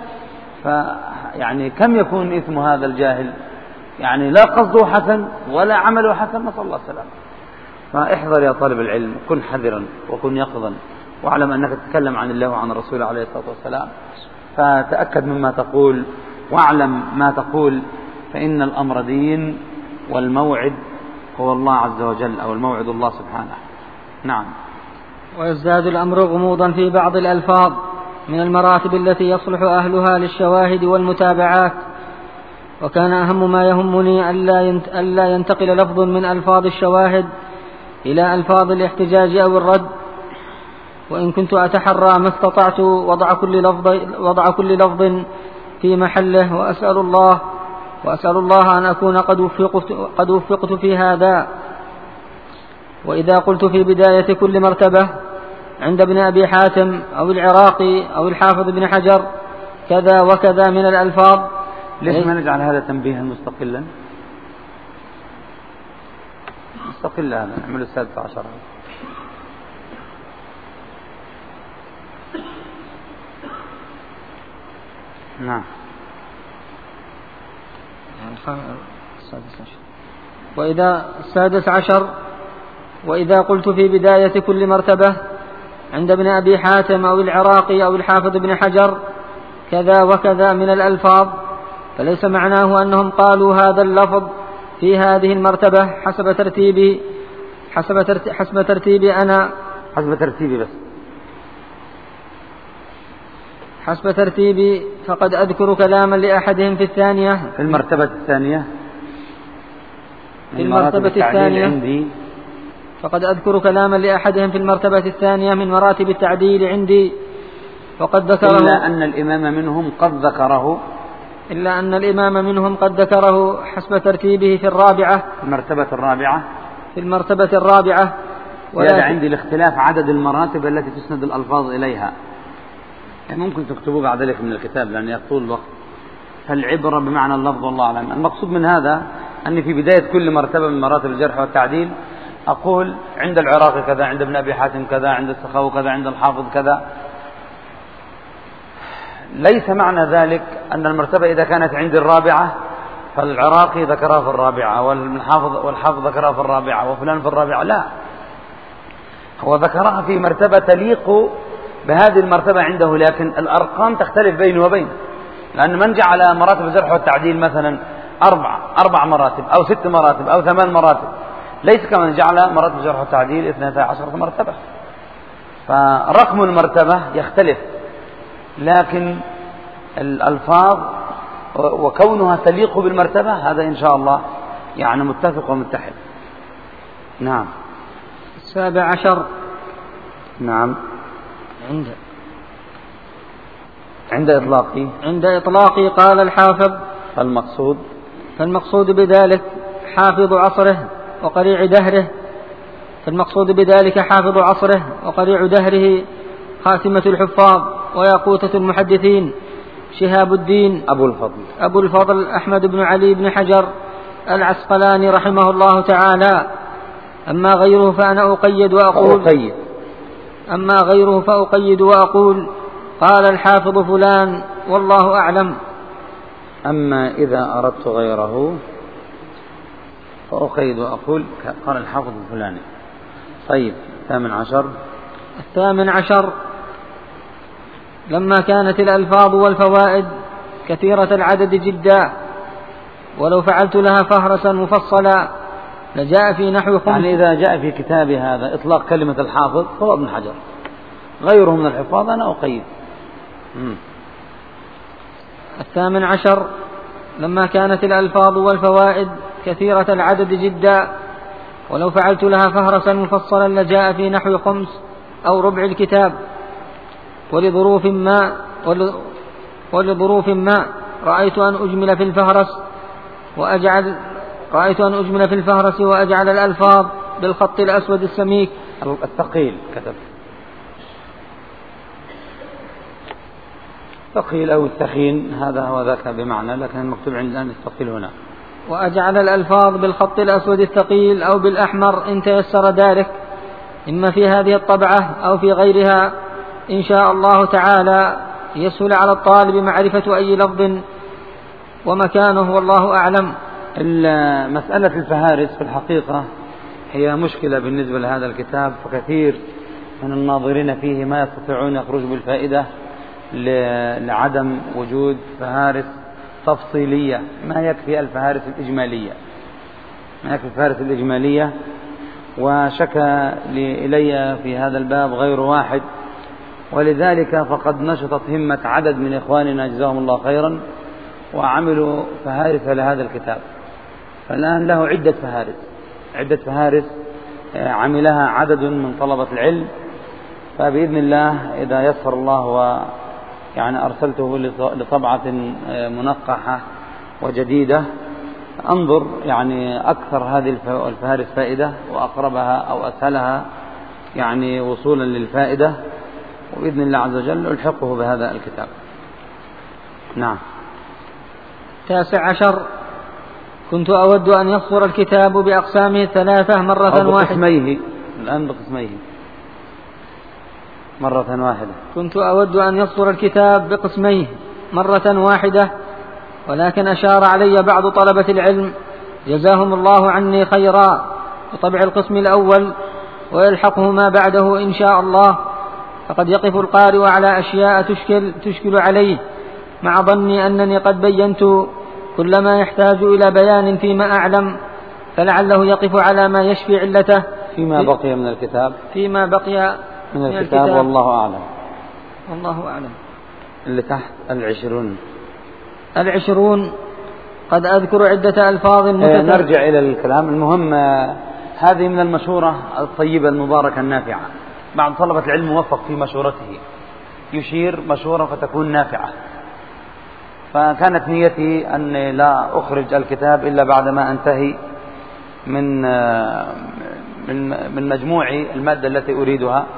فيعني كم يكون إثم هذا الجاهل، يعني لا قصده حسن ولا عمله حسن، نسأل الله السلامة. فاحذر يا طالب العلم، كن حذرا وكن يقظا، واعلم أنك تتكلم عن الله وعن الرسول عليه الصلاة والسلام، فتأكد مما تقول واعلم ما تقول، فإن الأمر دين والموعد هو الله عز وجل، أو الموعد الله سبحانه. نعم. ويزداد الأمر غموضا في بعض الألفاظ من المراتب التي يصلح أهلها للشواهد والمتابعات. وكان أهم ما يهمني ألا ينتقل لفظ من ألفاظ الشواهد إلى ألفاظ الاحتجاج أو الرد، وإن كنت أتحرى ما استطعت وضع كل لفظ, وضع كل لفظ في محله، وأسأل الله, وأسأل الله أن أكون قد وفقت, قد وفقت في هذا. وإذا قلت في بداية كل مرتبة عند ابن أبي حاتم أو العراقي أو الحافظ ابن حجر كذا وكذا من الألفاظ، ليش ما نجعل هذا تنبيها مستقلا مستقل هذا نعمل السادس عشر. نعم. وإذا السادس عشر وإذا قلت في بداية كل مرتبة عند ابن أبي حاتم أو العراقي أو الحافظ ابن حجر كذا وكذا من الألفاظ، فليس معناه أنهم قالوا هذا اللفظ في هذه المرتبة حسب ترتيبي حسب ترتيبي, حسب ترتيبي أنا حسب ترتيبي بس حسب ترتيبي فقد أذكر كلاما لأحدهم في الثانية في المرتبة الثانية في المرتبة الثانية عندي فقد أذكر كلاما لأحدهم في المرتبة الثانية من مراتب التعديل عندي، وقد ذكره إلا أن الإمام منهم قد ذكره إلا أن الإمام منهم قد ذكره حسب ترتيبه في الرابعة المرتبة الرابعة في المرتبة الرابعة وهذا عندي الاختلاف عدد المراتب التي تسند الألفاظ إليها، يعني ممكن تكتبوه بعد ذلك من الكتاب لأن يطول الوقت. فالعبرة بمعنى اللفظ والله أعلم. المقصود من هذا أني في بداية كل مرتبة من مراتب الجرح والتعديل أقول عند العراقي كذا، عند ابن أبي حاتم كذا، عند السخاوي كذا، عند الحافظ كذا. ليس معنى ذلك أن المرتبة إذا كانت عند الرابعة فالعراقي ذكرها في الرابعة والحافظ والحافظ ذكرها في الرابعة وفلان في الرابعة، لا، هو ذكرها في مرتبة تليق بهذه المرتبة عنده، لكن الأرقام تختلف بينه وبينه، لأن من جعل مراتب الجرح والتعديل مثلا أربع أربع مراتب أو ست مراتب أو ثمان مراتب ليس كمن جعل مراتب الجرح والتعديل اثنتا عشرة مرتبة، فرقم المرتبة يختلف، لكن الألفاظ وكونها تليق بالمرتبة هذا إن شاء الله يعني متفق ومتحد. نعم. السابع عشر نعم عند عند إطلاقي عند إطلاقي قال الحافظ المقصود فالمقصود بذلك حافظ عصره وقريع دهره فالمقصود بذلك حافظ عصره وقريع دهره خاتمة الحفاظ وياقوتة المحدثين شهاب الدين أبو الفضل أبو الفضل أحمد بن علي بن حجر العسقلاني رحمه الله تعالى. أما غيره فأنا أقيد وأقول أقيد أما غيره فأقيد وأقول قال الحافظ فلان والله أعلم. أما إذا أردت غيره فأقيد وأقول قال الحافظ الفلاني. طيب الثامن عشر الثامن عشر لما كانت الألفاظ والفوائد كثيرة العدد جدا ولو فعلت لها فهرسا مفصلا لجاء في نحو خمس. يعني إذا جاء في كتابي هذا إطلاق كلمة الحافظ فهو ابن حجر، غيره من الحفاظ أنا أقيد. مم. الثامن عشر لما كانت الألفاظ والفوائد كثيرة العدد جدا ولو فعلت لها فهرسا مفصلا لجاء في نحو خمس أو ربع الكتاب ولظروف ما ولظروف ما رأيت أن أجمل في الفهرس وأجعل رأيت أن أجمل في الفهرس وأجعل الألفاظ بالخط الأسود السميك الثقيل كتب ثقيل أو الثخين هذا هو ذاك بمعنى، لكن المكتوب عندنا الثقيل هنا. وأجعل الألفاظ بالخط الأسود الثقيل أو بالأحمر إن تيسر ذلك إما في هذه الطبعة أو في غيرها إن شاء الله تعالى يسهل على الطالب معرفة أي لفظ ومكانه والله أعلم. مسألة الفهارس في الحقيقة هي مشكلة بالنسبة لهذا الكتاب، فكثير من الناظرين فيه ما يستطيعون يخرجوا بالفائدة لعدم وجود فهارس تفصيلية. ما يكفي الفهارس الإجمالية ما يكفي الفهارس الإجمالية وشكى إلي في هذا الباب غير واحد، ولذلك فقد نشطت همة عدد من إخواننا جزاهم الله خيرا وعملوا فهارس لهذا الكتاب. فالآن له عدة فهارس عدة فهارس عملها عدد من طلبة العلم، فبإذن الله إذا يسر الله ويعني أرسلته لطبعة منقحة وجديدة أنظر يعني أكثر هذه الفهارس فائدة وأقربها أو أسهلها يعني وصولا للفائدة، وبإذن الله عز وجل ألحقه بهذا الكتاب. نعم. تاسع عشر كنت أود أن يصدر الكتاب بأقسامه الثلاثة مرة واحدة بقسميه الآن بقسميه مرة واحدة كنت أود أن يصدر الكتاب بقسميه مرة واحدة، ولكن أشار علي بعض طلبة العلم جزاهم الله عني خيرا بطبع القسم الأول ويلحقه ما بعده إن شاء الله، فقد يقف القارئ على أشياء تشكل, تشكل عليه مع ظني أنني قد بينت كل ما يحتاج إلى بيان فيما أعلم، فلعله يقف على ما يشفي علته فيما بقي من الكتاب فيما بقي من, من الكتاب, الكتاب والله أعلم. والله أعلم. اللي تحت العشرون العشرون قد أذكر عدة ألفاظ متتابعة. نرجع إلى الكلام المهم. هذه من المشورة الطيبة المباركة النافعة. بعض طلبة العلم موفق في مشورته يشير مشورة فتكون نافعة، فكانت نيتي أن لا أخرج الكتاب إلا بعدما أنتهي من من من مجموع المادة التي أريدها،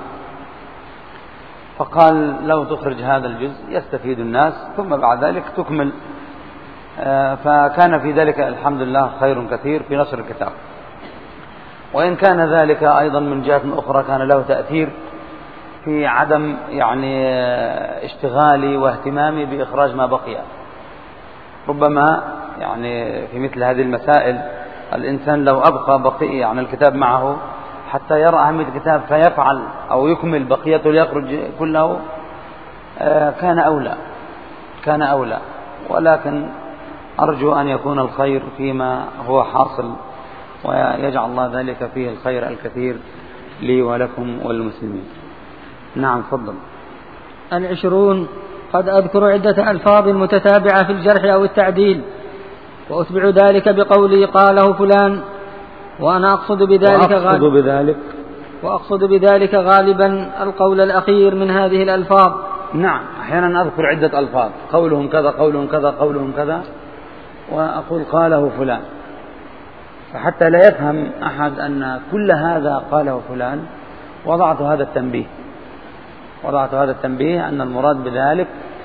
فقال لو تخرج هذا الجزء يستفيد الناس ثم بعد ذلك تكمل، فكان في ذلك الحمد لله خير كثير في نشر الكتاب. وإن كان ذلك أيضا من جهة أخرى كان له تأثير في عدم يعني اشتغالي واهتمامي بإخراج ما بقي. ربما يعني في مثل هذه المسائل الإنسان لو أبقى بقية عن الكتاب معه حتى يرى أهمية الكتاب فيفعل أو يكمل بقيته ليخرج كله كان أولى كان أولى ولكن أرجو أن يكون الخير فيما هو حاصل ويجعل الله ذلك فيه الخير الكثير لي ولكم والمسلمين. نعم تفضل. العشرون قد أذكر عدة ألفاظ متتابعة في الجرح أو التعديل وأتبع ذلك بقولي قاله فلان، وأنا أقصد بذلك, وأقصد بذلك وأقصد بذلك غالبا القول الأخير من هذه الألفاظ. نعم أحيانا أذكر عدة ألفاظ، قولهم كذا قولهم كذا قولهم كذا، وأقول قاله فلان، فحتى لا يفهم أحد أن كل هذا قاله فلان وضعت هذا التنبيه وضعت هذا التنبيه أن المراد بذلك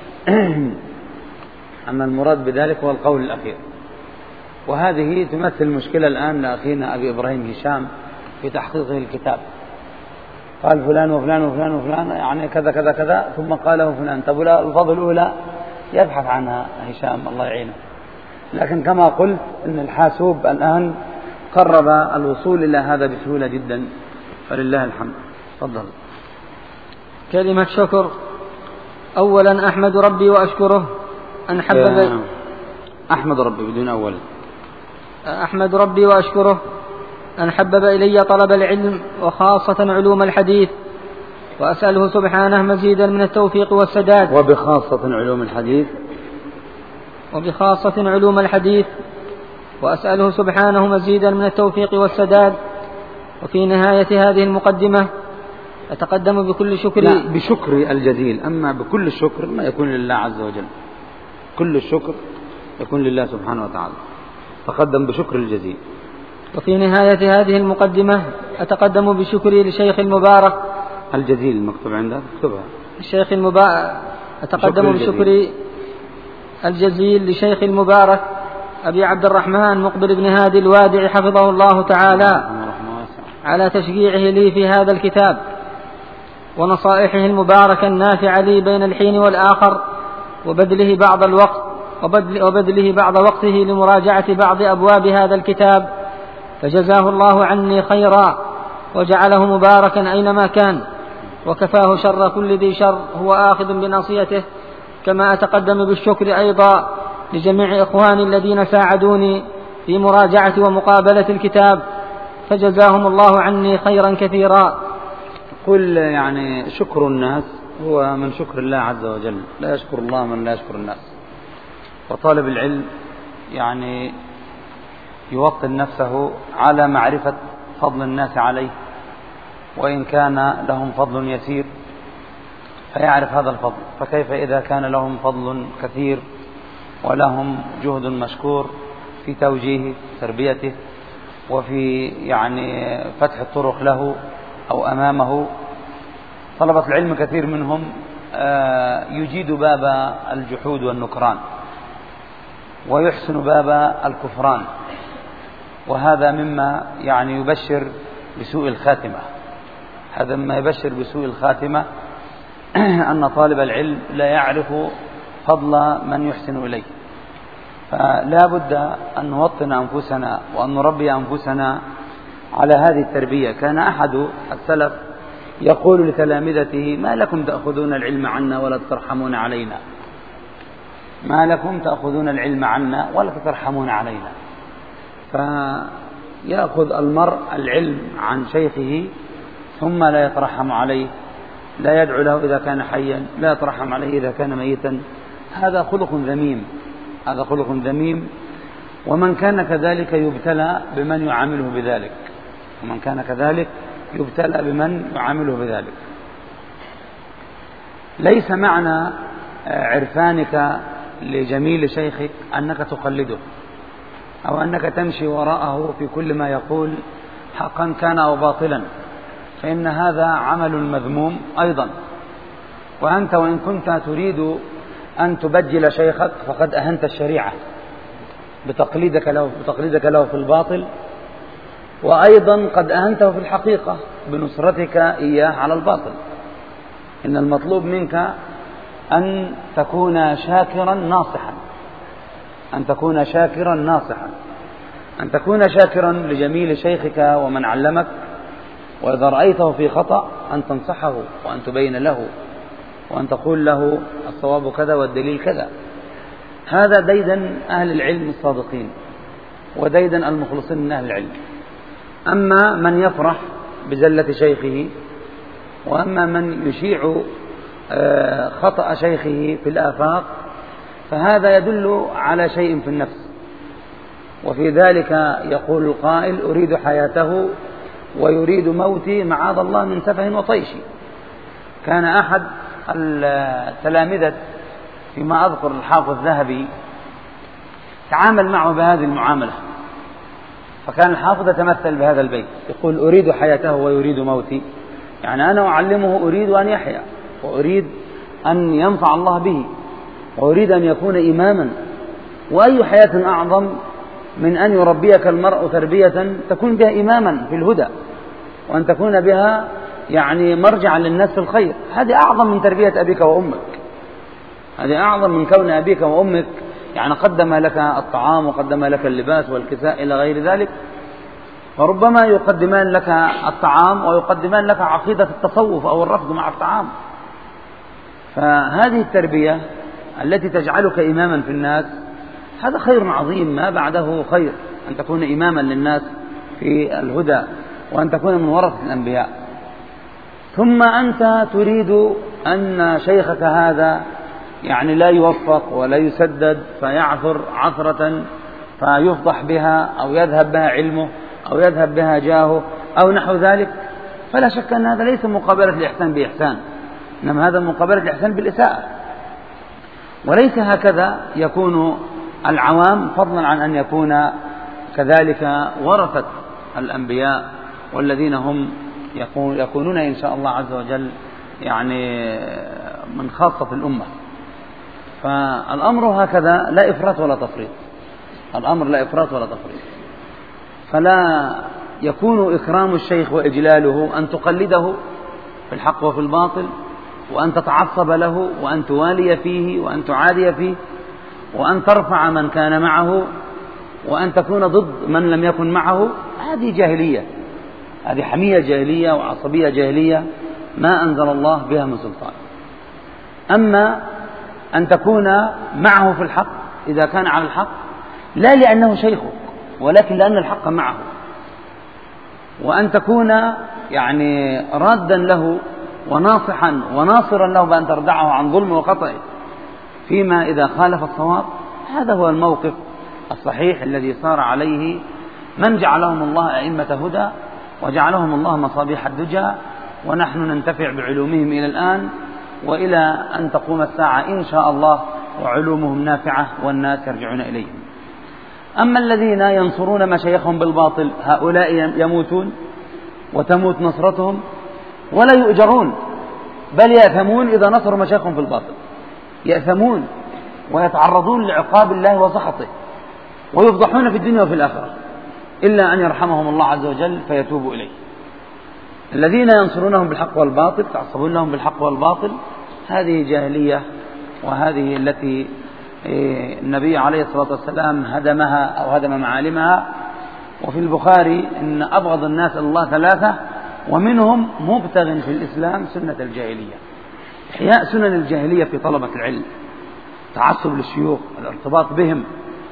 أن المراد بذلك هو القول الأخير. وهذه تمثل مشكلة الآن لأخينا أبي إبراهيم هشام في تحقيقه الكتاب، قال فلان وفلان وفلان وفلان يعني كذا كذا كذا ثم قاله فلان. طب الألفاظ الأولى يبحث عنها هشام الله يعينه، لكن كما قلت أن الحاسوب الآن قرب الوصول إلى هذا بسهولة جدا فلله الحمد. تفضل. كلمة شكر. أولا أحمد ربي وأشكره أن حبب أحمد ربي بدون أول أحمد ربي وأشكره أن حبب إلي طلب العلم وخاصة علوم الحديث، وأسأله سبحانه مزيدا من التوفيق والسداد. وبخاصة علوم الحديث وبخاصة علوم الحديث وأسأله سبحانه مزيدا من التوفيق والسداد. وفي نهاية هذه المقدمة أتقدم بكل شكر لا بشكر الجزيل، أما بكل الشكر ما يكون لله عز وجل، كل الشكر يكون لله سبحانه وتعالى، تقدم بشكر الجزيل. وفي نهاية هذه المقدمة أتقدم بشكري لشيخ المبارك الجزيل مكتوب عندك اكتبها الشيخ المبارك أتقدم بشكري الجزيل لشيخ المبارك أبي عبد الرحمن مقبل بن هادي الوادع حفظه الله تعالى على تشجيعه لي في هذا الكتاب ونصائحه المباركة النافعة لي بين الحين والآخر، وبذله بعض الوقت وبذله بعض وقته لمراجعة بعض أبواب هذا الكتاب، فجزاه الله عني خيرا وجعله مباركا أينما كان، وكفاه شر كل ذي شر هو آخذ بناصيته. كما أتقدم بالشكر أيضا لجميع إخواني الذين ساعدوني في مراجعة ومقابلة الكتاب، فجزاهم الله عني خيرا كثيرا. قل يعني شكر الناس هو من شكر الله عز وجل، لا يشكر الله من لا يشكر الناس. وطالب العلم يعني يوطن نفسه على معرفة فضل الناس عليه، وإن كان لهم فضل يسير فيعرف هذا الفضل، فكيف إذا كان لهم فضل كثير ولهم جهد مشكور في توجيهه تربيته وفي يعني فتح الطرق له أو أمامه. طلبة العلم كثير منهم يجيد باب الجحود والنكران ويحسن باب الكفران، وهذا مما يعني يبشر بسوء الخاتمة هذا مما يبشر بسوء الخاتمة أن طالب العلم لا يعرف فضل من يحسن إليه. فلا بد أن نوطن أنفسنا وأن نربي أنفسنا على هذه التربية. كان أحد السلف يقول لتلامذته: ما لكم تأخذون العلم عنا ولا تترحمون علينا ما لكم تأخذون العلم عنا ولا تترحمون علينا. فيأخذ المرء العلم عن شيخه ثم لا يترحم عليه، لا يدعو له إذا كان حيا، لا يترحم عليه إذا كان ميتا. هذا خلق ذميم هذا خلق ذميم ومن كان كذلك يبتلى بمن يعامله بذلك ومن كان كذلك يبتلى بمن يعامله بذلك. ليس معنى عرفانك لجميل شيخك أنك تقلده أو أنك تمشي وراءه في كل ما يقول حقا كان أو باطلا، فإن هذا عمل مذموم أيضا. وأنت وإن كنت تريد أن تبجل شيخك فقد أهنت الشريعة بتقليدك له, بتقليدك له في الباطل، وأيضا قد أهنته في الحقيقة بنصرتك إياه على الباطل. إن المطلوب منك أن تكون شاكرا ناصحا أن تكون شاكرا ناصحا أن تكون شاكرا لجميل شيخك ومن علمك، وإذا رأيته في خطأ أن تنصحه وأن تبين له وأن تقول له الصواب كذا والدليل كذا. هذا ديدن أهل العلم الصادقين وديدن المخلصين من أهل العلم. أما من يفرح بزلة شيخه وأما من يشيع خطأ شيخه في الآفاق فهذا يدل على شيء في النفس. وفي ذلك يقول القائل: أريد حياته ويريد موتي معاذ الله من سفه وطيش. كان أحد التلامذة فيما أذكر الحافظ الذهبي تعامل معه بهذه المعاملة، فكان الحافظ يتمثل بهذا البيت يقول: أريد حياته ويريد موتي، يعني أنا أعلمه أريد أن يحيا وأريد أن ينفع الله به وأريد أن يكون إماما، وأي حياة أعظم من أن يربيك المرء تربية تكون بها إماما في الهدى، وأن تكون بها يعني مرجعا للناس في الخير. هذه أعظم من تربية أبيك وأمك، هذه أعظم من كون أبيك وأمك يعني قدم لك الطعام وقدم لك اللباس والكساء إلى غير ذلك، فربما يقدمان لك الطعام ويقدمان لك عقيدة التصوف أو الرفض مع الطعام. فهذه التربية التي تجعلك إماما في الناس هذا خير عظيم، ما بعده خير، أن تكون إماما للناس في الهدى وأن تكون من ورثة الأنبياء. ثم أنت تريد أن شيخك هذا يعني لا يوفق ولا يسدد فيعثر عثرة فيفضح بها أو يذهب بها علمه أو يذهب بها جاهه أو نحو ذلك، فلا شك أن هذا ليس مقابلة الإحسان بإحسان، إنما هذا مقابلة الإحسان بالإساءة. وليس هكذا يكون العوام، فضلا عن أن يكون كذلك ورثة الأنبياء والذين هم يكونون إن شاء الله عز وجل يعني من خاصة الأمة. فالأمر هكذا لا إفراط ولا تفريط، الأمر لا إفراط ولا تفريط. فلا يكون إكرام الشيخ وإجلاله أن تقلده في الحق وفي الباطل، وأن تتعصب له، وأن توالي فيه، وأن تعادي فيه، وأن ترفع من كان معه، وأن تكون ضد من لم يكن معه. هذه جاهلية، هذه حمية جاهلية وعصبية جاهلية ما أنزل الله بها من سلطان. أما أن تكون معه في الحق إذا كان على الحق، لا لأنه شيخه ولكن لأن الحق معه، وأن تكون يعني رادا له وناصحا وناصرا له بأن تردعه عن ظلم وقطعه فيما إذا خالف الصواب. هذا هو الموقف الصحيح الذي صار عليه من جعلهم الله أئمة هدى وجعلهم الله مصابيح الدجى، ونحن ننتفع بعلومهم إلى الآن وإلى أن تقوم الساعة إن شاء الله، وعلومهم نافعة والناس يرجعون إليهم. أما الذين ينصرون مشايخهم بالباطل هؤلاء يموتون وتموت نصرتهم ولا يؤجرون، بل يأثمون إذا نصروا مشايخهم في الباطل، يأثمون ويتعرضون لعقاب الله وسخطه ويفضحون في الدنيا وفي الآخرة، إلا أن يرحمهم الله عز وجل فيتوبوا إليه. الذين ينصرونهم بالحق والباطل تعصبون لهم بالحق والباطل، هذه جاهلية، وهذه التي النبي عليه الصلاة والسلام هدمها أو هدم معالمها. وفي البخاري إن أبغض الناس إلى الله ثلاثة ومنهم مبتغ في الإسلام سنة الجاهلية. إحياء سنن الجاهلية في طلبة العلم، تعصب للشيوخ، الارتباط بهم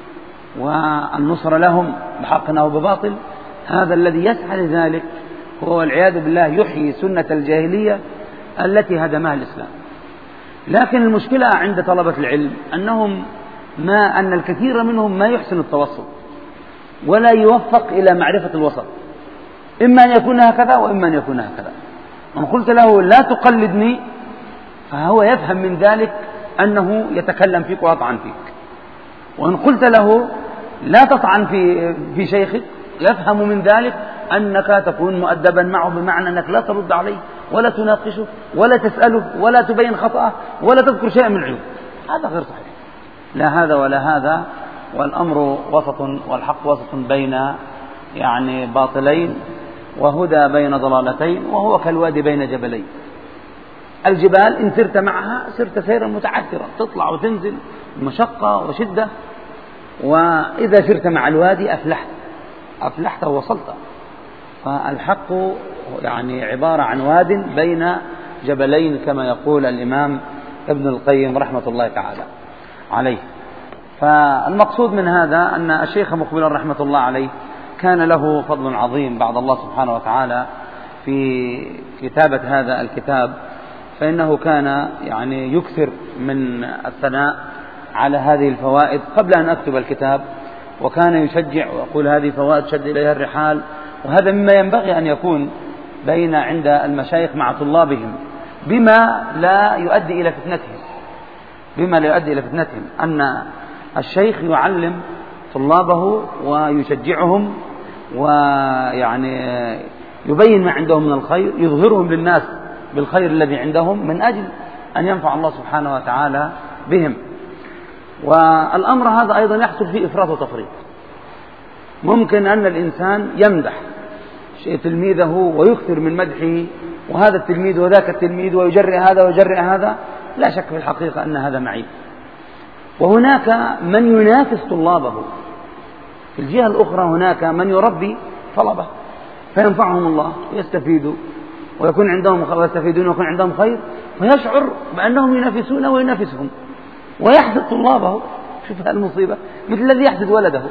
والنصر لهم بحق أو بباطل، هذا الذي يسعى لذلك هو والعياذ بالله يحيي سنة الجاهلية التي هدمها الإسلام. لكن المشكلة عند طلبة العلم أنهم ما أن الكثير منهم ما يحسن التوسط ولا يوفق إلى معرفة الوسط، إما أن يكون هكذا وإما أن يكون هكذا. من قلت له لا تقلدني فهو يفهم من ذلك أنه يتكلم فيك ويطعن فيك، وإن قلت له لا تطعن في في شيخك يفهم من ذلك أنك تكون مؤدبا معه، بمعنى أنك لا ترد عليه ولا تناقشه ولا تسأله ولا تبين خطأه ولا تذكر شيئا من العيوب. هذا غير صحيح، لا هذا ولا هذا، والأمر وسط والحق وسط بين يعني باطلين وهدى بين ضلالتين، وهو كالوادي بين جبلين. الجبال إن سرت معها سرت سيرا متعثرا، تطلع وتنزل مشقة وشدة، وإذا سرت مع الوادي أفلحت أفلحت ووصلت. فالحق يعني عبارة عن واد بين جبلين كما يقول الإمام ابن القيم رحمة الله تعالى عليه. فالمقصود من هذا أن الشيخ مقبل رحمة الله عليه كان له فضل عظيم بعد الله سبحانه وتعالى في كتابة هذا الكتاب، فإنه كان يعني يكثر من الثناء على هذه الفوائد قبل أن أكتب الكتاب، وكان يشجع ويقول هذه فوائد شد إليها الرحال. وهذا مما ينبغي أن يكون بين عند المشايخ مع طلابهم، بما لا يؤدي إلى فتنتهم بما لا يؤدي إلى فتنتهم أن الشيخ يعلم طلابه ويشجعهم ويعني يبين ما عندهم من الخير، يظهرهم للناس بالخير الذي عندهم من أجل أن ينفع الله سبحانه وتعالى بهم. والأمر هذا أيضا يحصل فيه إفراط وتفريط. ممكن أن الإنسان يمدح تلميذه ويكثر من مدحه، وهذا التلميذ وذاك التلميذ، ويجرئ هذا ويجرئ هذا، لا شك في الحقيقة أن هذا معيب. وهناك من ينافس طلابه في الجهة الأخرى، هناك من يربي طلبه فينفعهم الله ويستفيدوا ويكون عندهم ويستفيدون ويكون عندهم خير، فيشعر بأنهم ينافسون وينافسهم ويحسد طلابه. شوف المصيبة، مثل الذي يحسد ولده،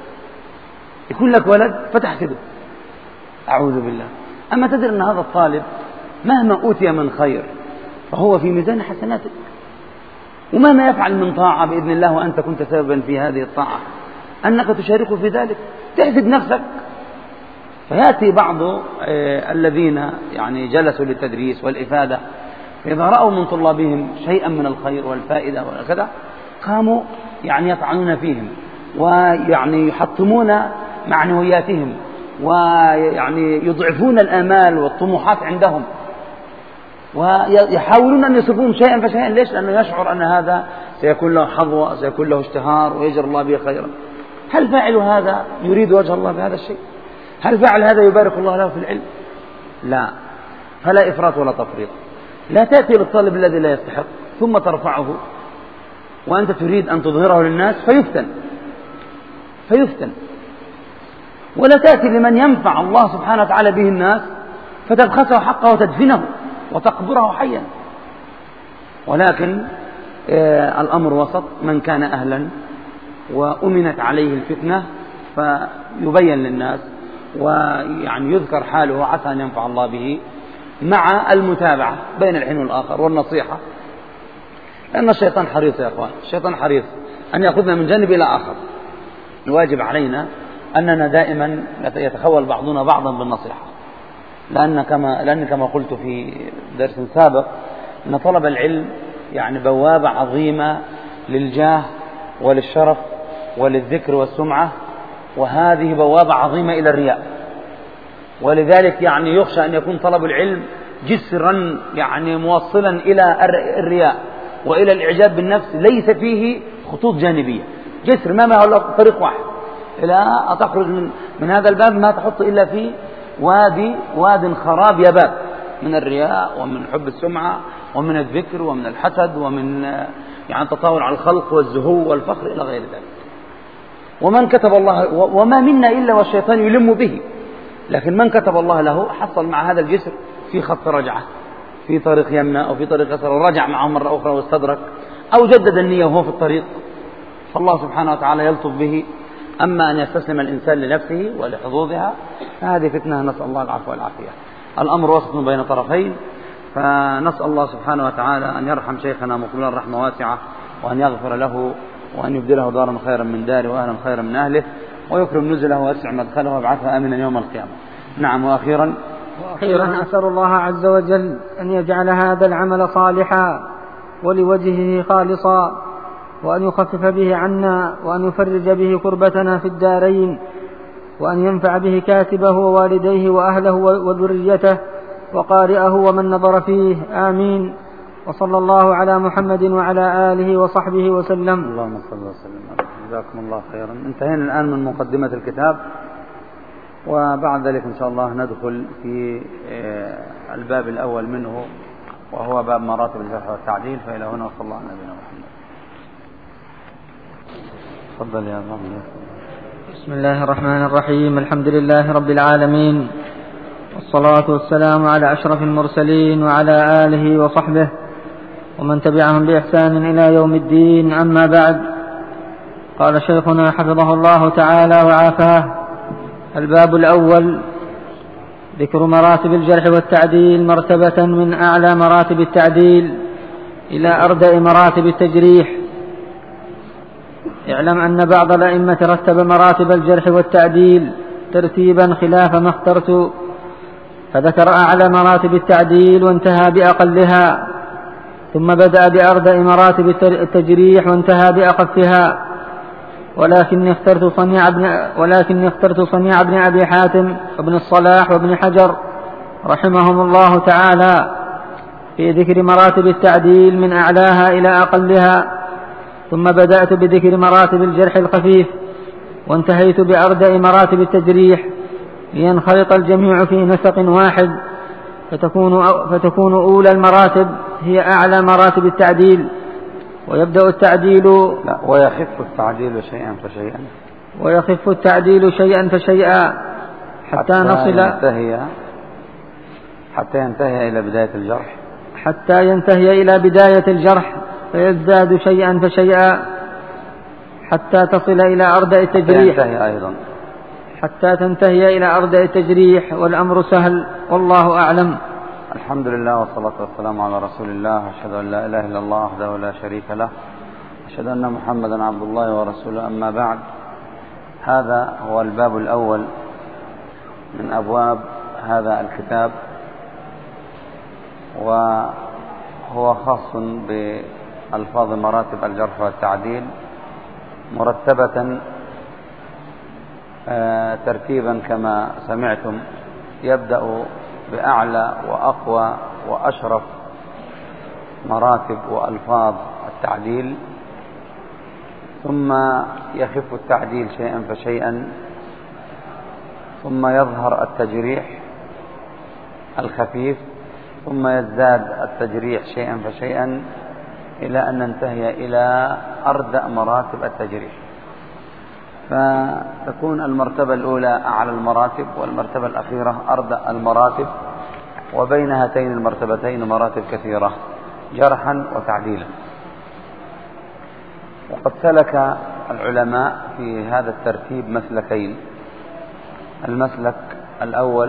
يكون لك ولد فتحسده، أعوذ بالله. أما تدري أن هذا الطالب مهما أوتي من خير فهو في ميزان حسناتك، ومهما يفعل من طاعة بإذن الله وأنت كنت سببا في هذه الطاعة أنك تشاركه في ذلك، تحسد نفسك. فيأتي بعض الذين يعني جلسوا للتدريس والإفادة، فإذا رأوا من طلابهم شيئا من الخير والفائدة وكذا قاموا يعني يطعنون فيهم ويعني يحطمون معنوياتهم ويعني يضعفون الآمال والطموحات عندهم، ويحاولون أن يصفون شيئا فشيئا. ليش؟ لأنه يشعر أن هذا سيكون له حظوة، سيكون له اشتهار ويجر الله به خيرا. هل فاعل هذا يريد وجه الله بهذا الشيء؟ هل فعل هذا يبارك الله له في العلم؟ لا. فلا إفراط ولا تفريط. لا تأتي للطالب الذي لا يستحق ثم ترفعه وأنت تريد أن تظهره للناس فيفتن فيفتن ولا تأتي لمن ينفع الله سبحانه وتعالى به الناس فتبخسه حقه وتدفنه وتقبره حيا. ولكن آه الأمر وسط، من كان أهلا وأمنت عليه الفتنة فيبين للناس ويعني يذكر حاله عسى أن ينفع الله به، مع المتابعة بين الحين والآخر والنصيحة. لأن الشيطان حريص يا أخوان، الشيطان حريص أن يأخذنا من جانب إلى آخر. الواجب علينا أننا دائما يتخول بعضنا بعضا بالنصيحة، لأن كما, لأن كما قلت في درس سابق أن طلب العلم يعني بوابة عظيمة للجاه وللشرف وللذكر والسمعة، وهذه بوابة عظيمة إلى الرياء. ولذلك يعني يخشى أن يكون طلب العلم جسرا يعني موصلا إلى الرياء وإلى الإعجاب بالنفس، ليس فيه خطوط جانبية، جسر ما ما هو طريق واحد إلى تخرج من, من هذا الباب ما تحط إلا في وادي واد خراب يباب من الرياء ومن حب السمعة ومن الذكر ومن الحسد ومن يعني التطاول على الخلق والزهو والفخر إلى غير ذلك. ومن كتب الله، وما منا إلا والشيطان يلم به، لكن من كتب الله له حصل مع هذا الجسر في خط رجعة في طريق يمنى أو في طريق يسار، ورجع معه مرة أخرى واستدرك أو جدد النية وهو في الطريق، فالله سبحانه وتعالى يلطف به. أما أن يستسلم الإنسان لنفسه ولحظوظها فهذه فتنة، نسأل الله العفو والعافية. الأمر وسط بين طرفين، فنسأل الله سبحانه وتعالى أن يرحم شيخنا مقبلا رحمة واسعة، وأن يغفر له، وأن يبدله دارا خيرا من داره وأهلا خيرا من أهله، ويكرم نزله ويسع مدخله ويبعثه آمنا يوم القيامة. نعم. وأخيرا وأخيرا أسأل الله عز وجل أن يجعل هذا العمل صالحا ولوجهه خالصا، وأن يخفف به عنا، وأن يفرج به كربتنا في الدارين، وأن ينفع به كاتبه ووالديه وأهله وذريته وقارئه ومن نظر فيه، آمين. وصلى الله على محمد وعلى آله وصحبه وسلم. اللهم صل وسلم. جزاكم الله خيرا. انتهينا الآن من مقدمة الكتاب، وبعد ذلك إن شاء الله ندخل في الباب الأول منه، وهو باب مراتب الجرح والتعديل. فإلى هنا وصلى الله على نبينا محمد. تفضل يا الله. بسم الله الرحمن الرحيم. الحمد لله رب العالمين، والصلاة والسلام على أشرف المرسلين وعلى آله وصحبه ومن تبعهم بإحسان إلى يوم الدين. أما بعد، قال شيخنا حفظه الله تعالى وعافاه: الباب الأول: ذكر مراتب الجرح والتعديل، مرتبة من أعلى مراتب التعديل إلى أردأ مراتب التجريح. اعلم أن بعض الأئمة رتب مراتب الجرح والتعديل ترتيبا خلاف ما اخترت، فذكر أعلى مراتب التعديل وانتهى بأقلها، ثم بدأ بأردأ مراتب التجريح وانتهى بأخفها. ولكن اخترت صنيع ابن ولكن اخترت صنيع ابن أبي حاتم وابن الصلاح وابن حجر رحمهم الله تعالى في ذكر مراتب التعديل من أعلاها إلى أقلها، ثم بدأت بذكر مراتب الجرح الخفيف وانتهيت بأردأ مراتب التجريح لينخرط الجميع في نسق واحد، فتكون, فتكون أولى المراتب هي أعلى مراتب التعديل، ويبدأ التعديل لا ويخف التعديل شيئا فشيئا ويخف التعديل شيئا فشيئا حتى, حتى نصل ينتهي حتى ينتهي إلى بداية الجرح حتى ينتهي إلى بداية الجرح فيزداد شيئا فشيئا حتى تصل إلى أردأ التجريح، حتى ينتهي أيضا حتى تنتهي إلى أردأ التجريح، والأمر سهل والله أعلم. الحمد لله والصلاة والسلام على رسول الله، أشهد أن لا إله إلا الله وحده لا شريك له، أشهد أن محمدا عبد الله ورسوله، أما بعد. هذا هو الباب الأول من أبواب هذا الكتاب، وهو خاص بألفاظ مراتب الجرح والتعديل مرتبة ترتيبا كما سمعتم، يبدأ بأعلى وأقوى وأشرف مراتب وألفاظ التعديل، ثم يخف التعديل شيئا فشيئا، ثم يظهر التجريح الخفيف، ثم يزداد التجريح شيئا فشيئا إلى أن ننتهي إلى أردأ مراتب التجريح. فتكون المرتبة الأولى أعلى المراتب، والمرتبة الأخيرة أردأ المراتب، وبين هاتين المرتبتين مراتب كثيرة جرحا وتعديلا. وقد سلك العلماء في هذا الترتيب مسلكين. المسلك الأول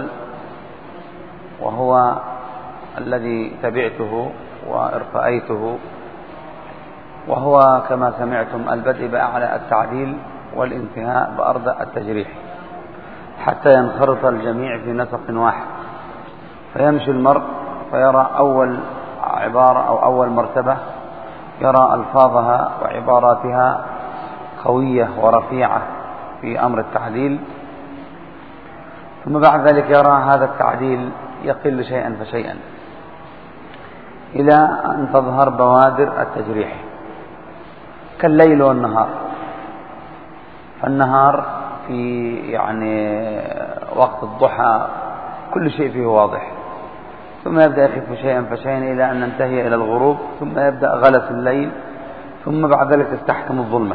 وهو الذي تبعته وارتأيته، وهو كما سمعتم البدء بأعلى التعديل والانتهاء بأردأ التجريح حتى ينخرط الجميع في نسق واحد، فيمشي المرء فيرى أول عبارة أو أول مرتبة يرى ألفاظها وعباراتها قوية ورفيعة في أمر التعديل، ثم بعد ذلك يرى هذا التعديل يقل شيئا فشيئا إلى أن تظهر بوادر التجريح كالليل والنهار. فالنهار في يعني وقت الضحى كل شيء فيه واضح، ثم يبدأ يخف شيئا فشيئا إلى أن ننتهي إلى الغروب، ثم يبدأ غلس الليل، ثم بعد ذلك تستحكم الظلمة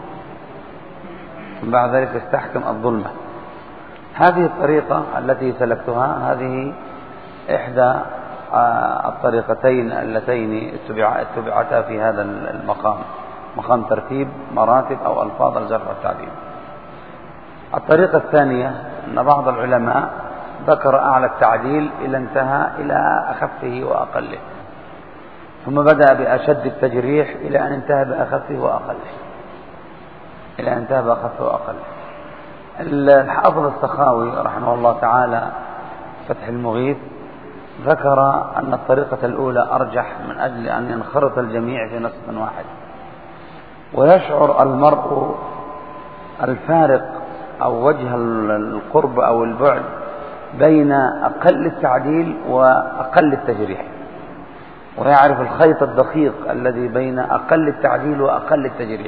ثم بعد ذلك تستحكم الظلمة. هذه الطريقة التي سلكتها هذه إحدى الطريقتين اللتين اتبعتا في هذا المقام، مقام ترتيب مراتب أو ألفاظ الجرح والتعديل. الطريقة الثانية أن بعض العلماء ذكر أعلى التعديل إلى انتهى إلى أخفه وأقله، ثم بدأ بأشد التجريح إلى أن انتهى بأخفه وأقله إلى أن انتهى بأخفه وأقله. الحافظ السخاوي رحمه الله تعالى فتح المغيث ذكر أن الطريقة الأولى أرجح من أجل أن ينخرط الجميع في نسق واحد، ويشعر المرء الفارق أو وجه القرب أو البعد بين أقل التعديل وأقل التجريح، ويعرف الخيط الدقيق الذي بين أقل التعديل وأقل التجريح.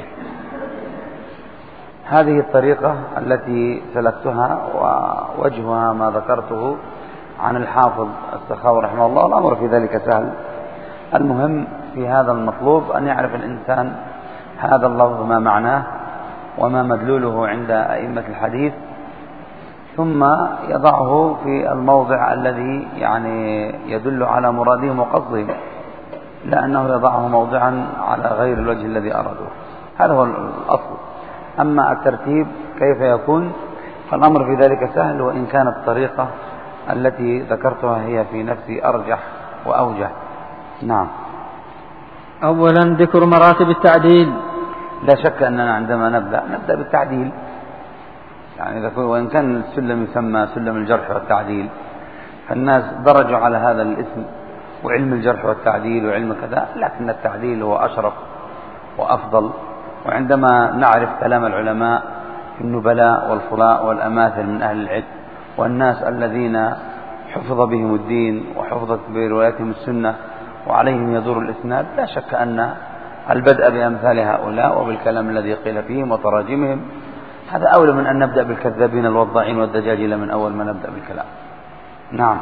هذه الطريقة التي سلكتها ووجهها ما ذكرته عن الحافظ السخاوي رحمه الله، الأمر في ذلك سهل. المهم في هذا المطلوب أن يعرف الإنسان هذا اللفظ ما معناه وما مدلوله عند أئمة الحديث، ثم يضعه في الموضع الذي يعني يدل على مرادهم وقصدهم، لا أنه يضعه موضعا على غير الوجه الذي أرادوه. هذا هو الأصل. أما الترتيب كيف يكون فالأمر في ذلك سهل، وإن كانت الطريقة التي ذكرتها هي في نفسي أرجح وأوجه. نعم. أولا ذكر مراتب التعديل. لا شك أننا عندما نبدأ نبدأ بالتعديل، يعني وإن كان السلم يسمى سلم الجرح والتعديل، فالناس درجوا على هذا الاسم وعلم الجرح والتعديل وعلم كذا، لكن التعديل هو أشرف وأفضل. وعندما نعرف كلام العلماء في النبلاء والفضلاء والأماثل من أهل العلم والناس الذين حفظ بهم الدين وحفظت برواياتهم السنة وعليهم يدور الإسناد، لا شك أن البدء بأمثال هؤلاء وبالكلام الذي قيل فيهم وتراجمهم هذا أولى من أن نبدأ بالكذابين الوضاعين والدجاجلة من أول ما نبدأ بالكلام. نعم.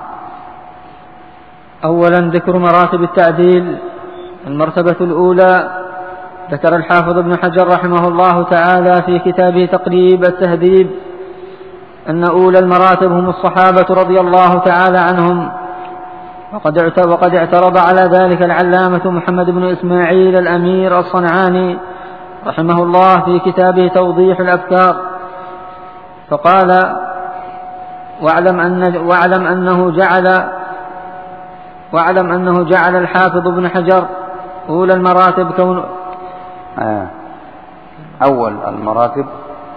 أولا ذكر مراتب التعديل. المرتبة الأولى ذكر الحافظ ابن حجر رحمه الله تعالى في كتابه تقريب التهذيب أن أولى المراتب هم الصحابة رضي الله تعالى عنهم، وقد اعترض على ذلك العلامة محمد بن إسماعيل الأمير الصنعاني رحمه الله في كتابه توضيح الأفكار، فقال: واعلم, أن واعلم أنه جعل واعلم أنه جعل الحافظ ابن حجر أولى المراتب كون آه. أول المراتب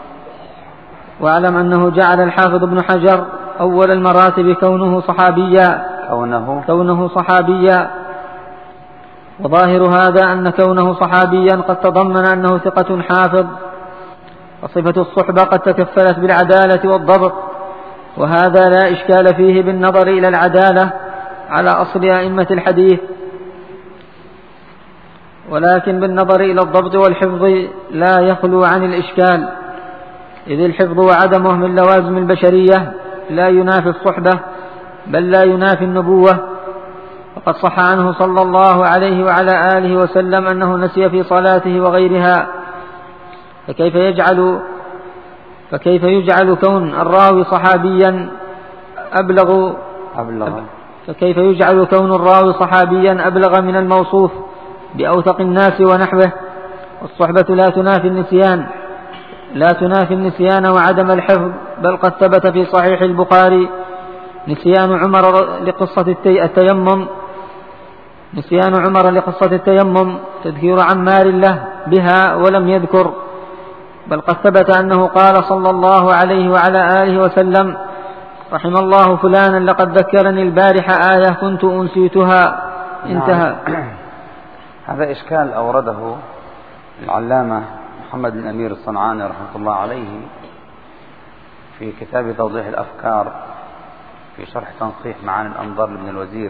واعلم أنه جعل الحافظ ابن حجر أول المراتب كونه صحابيا كونه, كونه صحابيا وظاهر هذا أن كونه صحابيا قد تضمن أنه ثقة حافظ، وصفة الصحبة قد تكفلت بالعدالة والضبط، وهذا لا إشكال فيه بالنظر إلى العدالة على أصل أئمة الحديث، ولكن بالنظر إلى الضبط والحفظ لا يخلو عن الإشكال، إذ الحفظ وعدمه من لوازم البشرية لا ينافي الصحبة بل لا ينافي النبوة. وقد صح عنه صلى الله عليه وعلى آله وسلم أنه نسي في صلاته وغيرها، فكيف يجعل فكيف يجعل كون الراوي صحابيا أبلغ أبلغ فكيف يجعل كون الراوي صحابيا أبلغ من الموصوف بأوثق الناس ونحوه؟ والصحبة لا تنافي النسيان لا تنافي النسيان وعدم الحفظ، بل قد ثبت في صحيح البخاري نسيان عمر لقصة التيمم نسيان عمر لقصة التيمم تذكير عمار له بها ولم يذكر، بل قد ثبت أنه قال صلى الله عليه وعلى آله وسلم: رحم الله فلانا لقد ذكرني البارحة آية كنت أنسيتها. انتهى. هذا إشكال أورده العلامة محمد بن أمير الصنعاني رحمه الله عليه في كتاب توضيح الأفكار في شرح تنقيح معاني الأنظار لابن الوزير.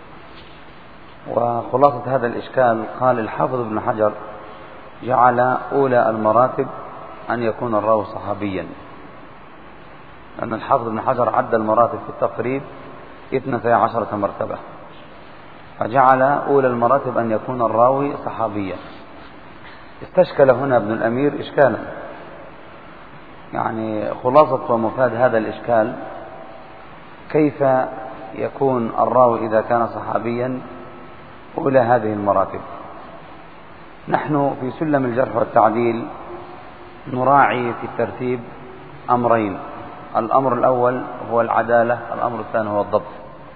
وخلاصة هذا الإشكال قال الحافظ ابن حجر جعل أولى المراتب أن يكون الراوي صحابيا، لأن الحافظ ابن حجر عد المراتب في التقريب اثنتي عشرة مرتبة، فجعل أولى المراتب أن يكون الراوي صحابيا. استشكل هنا ابن الأمير إشكالا، يعني خلاصة ومفاد هذا الإشكال: كيف يكون الراوي إذا كان صحابيا أولى هذه المراتب؟ نحن في سلم الجرح والتعديل نراعي في الترتيب أمرين: الأمر الأول هو العدالة، الأمر الثاني هو الضبط.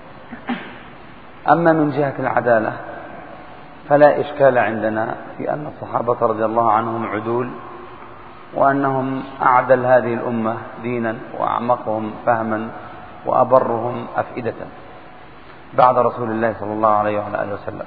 أما من جهة العدالة فلا إشكال عندنا في أن الصحابة رضي الله عنهم عدول، وأنهم أعدل هذه الأمة دينا وأعمقهم فهما وأبرهم أفئدة بعد رسول الله صلى الله عليه وعلى آله وسلم.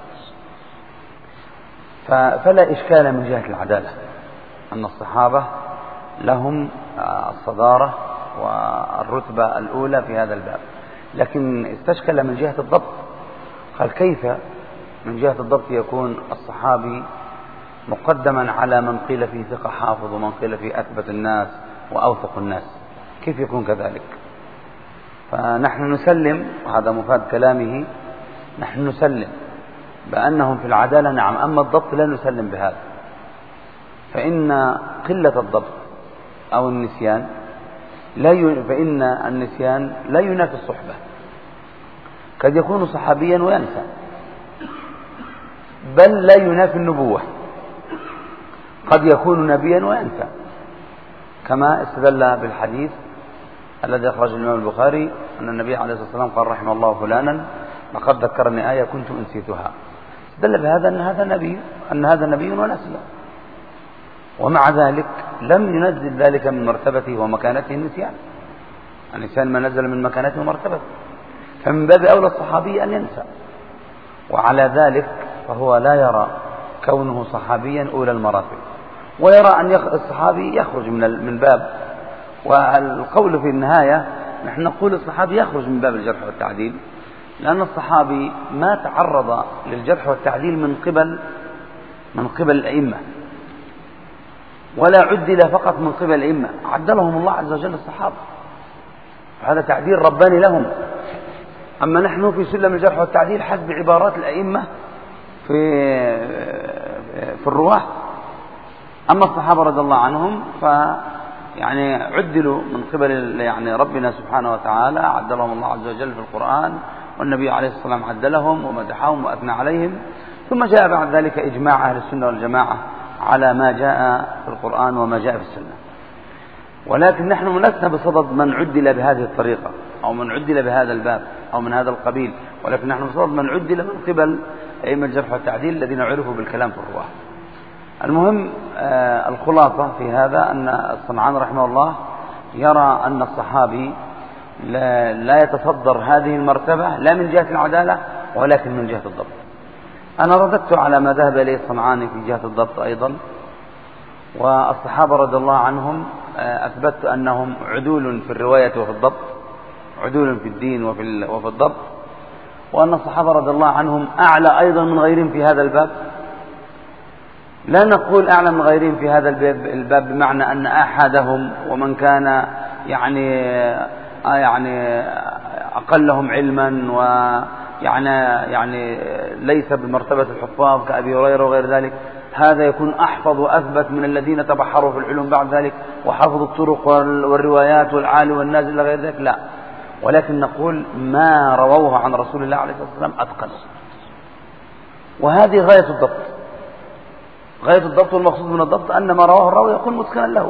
فلا إشكال من جهة العدالة أن الصحابة لهم الصدارة والرتبة الأولى في هذا الباب، لكن استشكل من جهة الضبط. قال: كيف من جهة الضبط يكون الصحابي مقدما على من قيل فيه ثقة حافظ ومن قيل فيه أثبت الناس وأوثق الناس؟ كيف يكون كذلك؟ فنحن نسلم، وهذا مفاد كلامه، نحن نسلم بأنهم في العدالة نعم، أما الضبط لا نسلم بهذا، فإن قلة الضبط أو النسيان لا ي... فإن النسيان لا ينافي الصحبة. قد يكون صحابيا وينسى، بل لا ينافي النبوة. قد يكون نبيا وينسى، كما استدل بالحديث الذي أخرجه الإمام البخاري أن النبي عليه الصلاة والسلام قال: رحم الله فلانا لقد ذكرني آية كنت أنسيتها. استدل بهذا أن هذا نبي أن هذا نبي ونسي، ومع ذلك لم ينزل ذلك من مرتبته ومكانته النسيان. النسيان ما نزل من مكانته ومرتبته. فمن باب أولى الصحابي أن ينسى. وعلى ذلك فهو لا يرى كونه صحابيا أولى المراتب، ويرى أن الصحابي يخرج من من باب. والقول في النهاية نحن نقول الصحابي يخرج من باب الجرح والتعديل، لأن الصحابي ما تعرض للجرح والتعديل من قبل من قبل الأئمة، ولا عدل فقط من قبل الأئمة، عدلهم الله عز وجل الصحابة، هذا تعديل رباني لهم. أما نحن في سلم الجرح والتعديل حسب عبارات الأئمة في في الرواة. أما الصحابة رضي الله عنهم ف يعني عدلوا من قبل يعني ربنا سبحانه وتعالى، عدلهم الله عز وجل في القرآن، والنبي عليه الصلاة والسلام عدلهم ومدحهم وأثنى عليهم. ثم جاء بعد ذلك إجماع أهل السنة والجماعة على ما جاء في القرآن وما جاء في السنة. ولكن نحن لسنا بصدد من عدل بهذه الطريقة أو من عدل بهذا الباب أو من هذا القبيل، ولكن نحن بصدد من عدل من قبل أئمة الجرح والتعديل الذين عرفوا بالكلام في الرواة. المهم آه الخلاصة في هذا أن الصنعاني رحمه الله يرى أن الصحابي لا, لا يتصدر هذه المرتبة لا من جهة العدالة ولكن من جهة الضبط. أنا رددت على ما ذهب إليه الصنعاني في جهة الضبط أيضا. والصحابة رضي الله عنهم آه أثبت أنهم عدول في الرواية وفي الضبط، عدول في الدين وفي, وفي الضبط، وأن الصحابة رضي الله عنهم أعلى أيضا من غيرهم في هذا الباب. لا نقول أعلى من غيرهم في هذا الباب بمعنى أن أحدهم ومن كان يعني يعني أقلهم علما ويعني يعني ليس بمرتبة الحفاظ كأبي هريرة وغير ذلك، هذا يكون أحفظ وأثبت من الذين تبحروا في العلوم بعد ذلك وحفظوا الطرق والروايات والعالي والنازل إلى غير ذلك، لا. ولكن نقول ما رووه عن رسول الله عليه الصلاة والسلام أتقن، وهذه غاية الضبط. غاية الضبط والمقصود من الضبط أن ما رواه الراوي يكون متقنا له،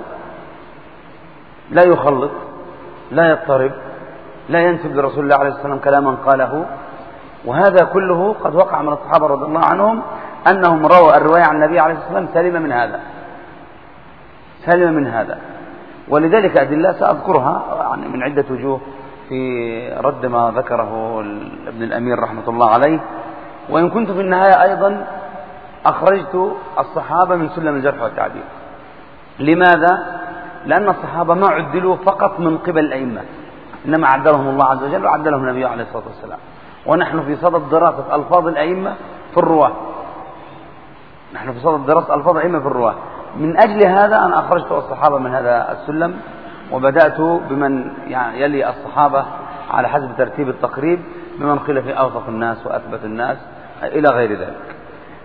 لا يخلط، لا يضطرب، لا ينسب لرسول الله عليه الصلاة والسلام كلاما قاله. وهذا كله قد وقع من الصحابة رضي الله عنهم أنهم رووا الرواية عن النبي عليه الصلاة والسلام سلم من هذا سلم من هذا ولذلك أدلة سأذكرها يعني من عدة وجوه في رد ما ذكره ابن الأمير رحمة الله عليه. وإن كنت في النهاية أيضا أخرجت الصحابة من سلم الجرح والتعديل. لماذا؟ لأن الصحابة ما عدلوا فقط من قبل الأئمة، إنما عدلهم الله عز وجل وعدلهم النبي عليه الصلاة والسلام. ونحن في صدد دراسة ألفاظ الأئمة في الرواة، نحن في صدد دراسة ألفاظ الأئمة في الرواة. من أجل هذا أنا أخرجت الصحابة من هذا السلم، وبدأت بمن يعني يلي الصحابة على حسب ترتيب التقريب، بمن قيل في أوثق الناس وأثبت الناس إلى غير ذلك.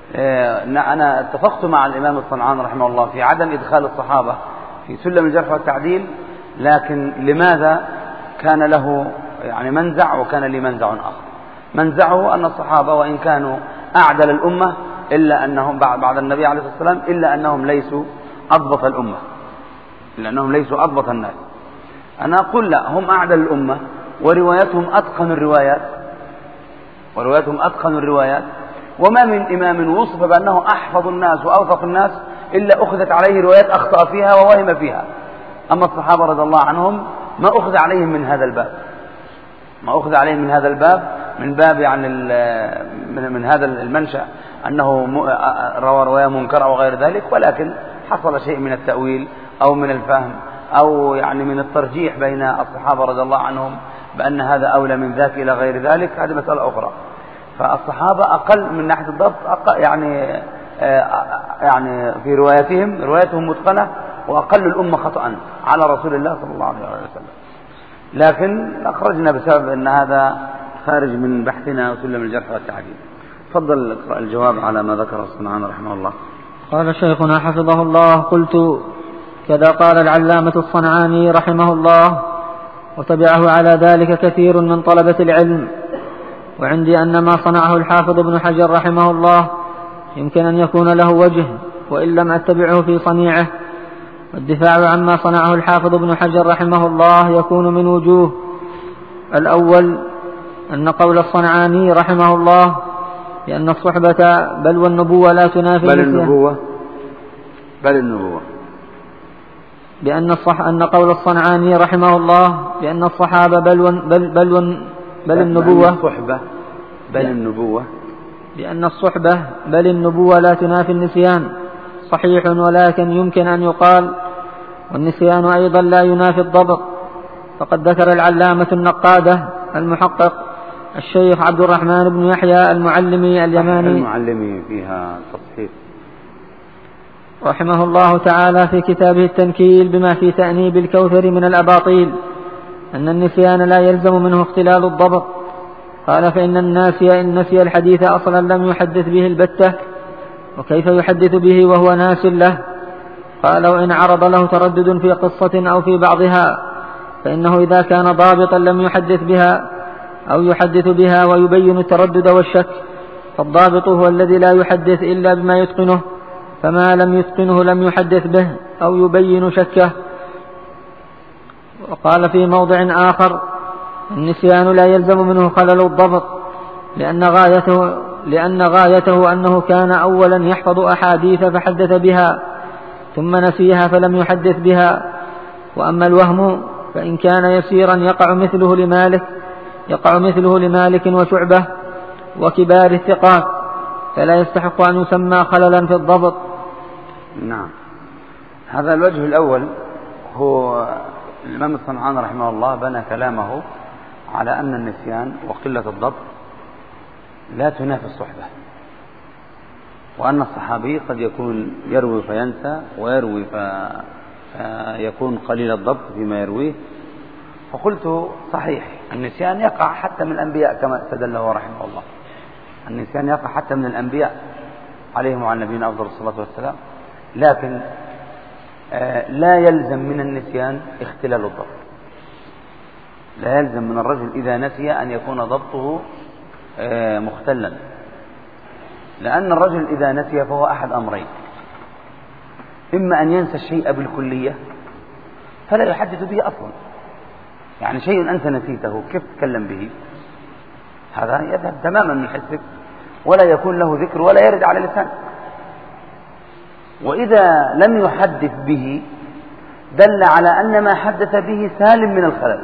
أنا اتفقت مع الإمام الصنعاني رحمه الله في عدم إدخال الصحابة في سلم الجرح والتعديل، لكن لماذا كان له يعني منزع وكان لي منزع آخر. منزعه أن الصحابة وإن كانوا أعدل الأمة إلا أنهم بعد النبي عليه الصلاة والسلام إلا أنهم ليسوا أضبط الأمة، إلا أنهم ليسوا أضبط الناس. أنا أقول لا، هم أعدل الأمة وروايتهم أتقن الروايات وروايتهم أتقن الروايات وما من إمام وصف بأنه أحفظ الناس وأوثق الناس إلا أخذت عليه روايات أخطأ فيها ووهم فيها. أما الصحابة رضي الله عنهم ما أخذ عليهم من هذا الباب ما أخذ عليهم من هذا الباب من باب يعني من, من هذا المنشأ أنه روى رواية منكرة وغير ذلك، ولكن حصل شيء من التأويل أو من الفهم أو يعني من الترجيح بين الصحابة رضي الله عنهم بأن هذا أولى من ذاك إلى غير ذلك، هذه مسألة أخرى. فالصحابة أقل من ناحية الضبط أقل يعني يعني في روايتهم روايتهم متقنة، وأقل الأمة خطأ على رسول الله صلى الله عليه وسلم. لكن أخرجنا بسبب أن هذا خارج من بحثنا وسلم الجرح والتعديل. تفضل اقرأ الجواب على ما ذكر الصنعاني رحمه الله. قال شيخنا حفظه الله: قلت كذا قال العلامة الصنعاني رحمه الله، وتبعه على ذلك كثير من طلبة العلم. وعندي أن ما صنعه الحافظ ابن حجر رحمه الله يمكن أن يكون له وجه وإن لم أتبعه في صنيعه. والدفاع عما صنعه الحافظ ابن حجر رحمه الله يكون من وجوه: الأول أن قول الصنعاني رحمه الله بأن الصحبة بل والنبوة لا تنافي بل النبوة بل النبوة بأن الصح أن قول الصنعاني رحمه الله بأن الصحابة بل بل بل بل النبوة الصحبة بل النبوة لأن الصحبة بل النبوة لا تنافي النسيان صحيح، ولكن يمكن أن يقال والنسيان أيضا لا ينافي الضبط. فقد ذكر العلامة النقادة المحقق الشيخ عبد الرحمن بن يحيى المعلمي اليماني المعلمي فيها تصحيح رحمه الله تعالى في كتابه التنكيل بما في تأنيب الكوثر من الأباطيل أن النسيان لا يلزم منه اختلال الضبط. قال: فإن الناسي إن نسي الحديث أصلا لم يحدث به البتة، وكيف يحدث به وهو ناس له؟ قال: وإن عرض له تردد في قصة أو في بعضها فإنه إذا كان ضابطا لم يحدث بها أو يحدث بها ويبين التردد والشك، فالضابط هو الذي لا يحدث إلا بما يتقنه، فما لم يتقنه لم يحدث به أو يبين شكه. وقال في موضع آخر: النسيان لا يلزم منه خلل الضبط، لأن غايته, لأن غايته أنه كان أولا يحفظ أحاديث فحدث بها ثم نسيها فلم يحدث بها. وأما الوهم فإن كان يسيرا يقع مثله لمالك يقع مثله لمالك وشعبة وكبار الثقات، فلا يستحق أن يسمى خللا في الضبط. نعم. هذا الوجه الأول هو الإمام الصنعاني رحمه الله بنى كلامه على أن النسيان وقلة الضبط لا تنافي الصحبة، وأن الصحابي قد يكون يروي فينسى ويروي فيكون قليل الضبط فيما يرويه. فقلت صحيح النسيان يقع حتى من الأنبياء كما استدل هو رحمه الله، النسيان يقع حتى من الأنبياء عليهم وعلى نبينا أفضل الصلاة والسلام، لكن لا يلزم من النسيان اختلال الضبط. لا يلزم من الرجل إذا نسي أن يكون ضبطه مختلا، لأن الرجل إذا نسي فهو أحد أمرين: إما أن ينسى الشيء بالكلية فلا يحدث به أصلا، يعني شيء أنت نسيته كيف تتكلم به؟ هذا يذهب تماما من حسك ولا يكون له ذكر ولا يرد على لسان. وإذا لم يحدث به دل على أن ما حدث به سالم من الخلل،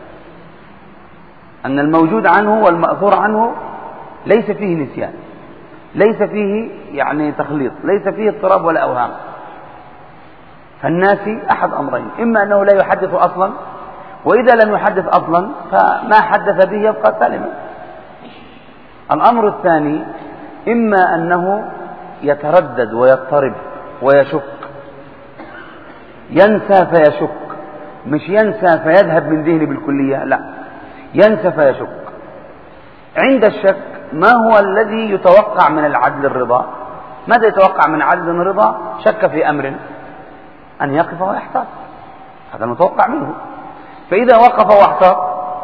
أن الموجود عنه والمأثور عنه ليس فيه نسيان، ليس فيه يعني تخليط، ليس فيه اضطراب ولا أوهام. فالناسي أحد أمرين: إما أنه لا يحدث أصلا، وإذا لم يحدث أصلا فما حدث به يبقى سالما. الأمر الثاني: إما أنه يتردد ويضطرب ويشك، ينسى فيشك، مش ينسى فيذهب من ذهنه بالكلية، لا، ينسى فيشك. عند الشك ما هو الذي يتوقع من العدل الرضا؟ ماذا يتوقع من عدل الرضا؟ شك في أمر أن يقف ويحتاط، هذا المتوقع منه. فإذا وقف واحتاط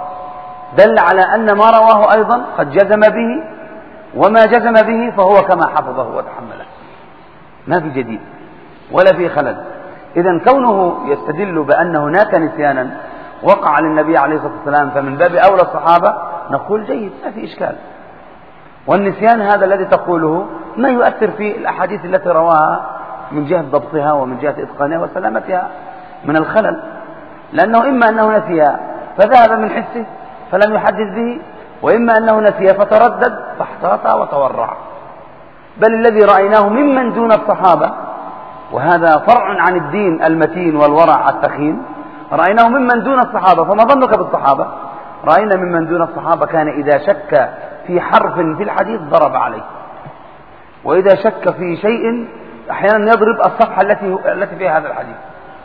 دل على أن ما رواه أيضا قد جزم به، وما جزم به فهو كما حفظه وتحمله، ما في جديد ولا في خلل. إذن كونه يستدل بأن هناك نسيانا وقع للنبي عليه الصلاة والسلام فمن باب أولى الصحابة نقول جيد، ما في إشكال. والنسيان هذا الذي تقوله ما يؤثر في الأحاديث التي رواها من جهة ضبطها ومن جهة إتقانها وسلامتها من الخلل، لأنه إما أنه نسي فذهب من حسه فلم يحدث به، وإما أنه نسي فتردد فاحتاط وتورع. بل الذي رأيناه ممن دون الصحابة، وهذا فرع عن الدين المتين والورع الثخين، رأيناه ممن دون الصحابة. فما ظنك بالصحابة؟ رأينا ممن دون الصحابة كان إذا شك في حرف في الحديث ضرب عليه، وإذا شك في شيء أحيانا يضرب الصفحة التي التي فيها هذا الحديث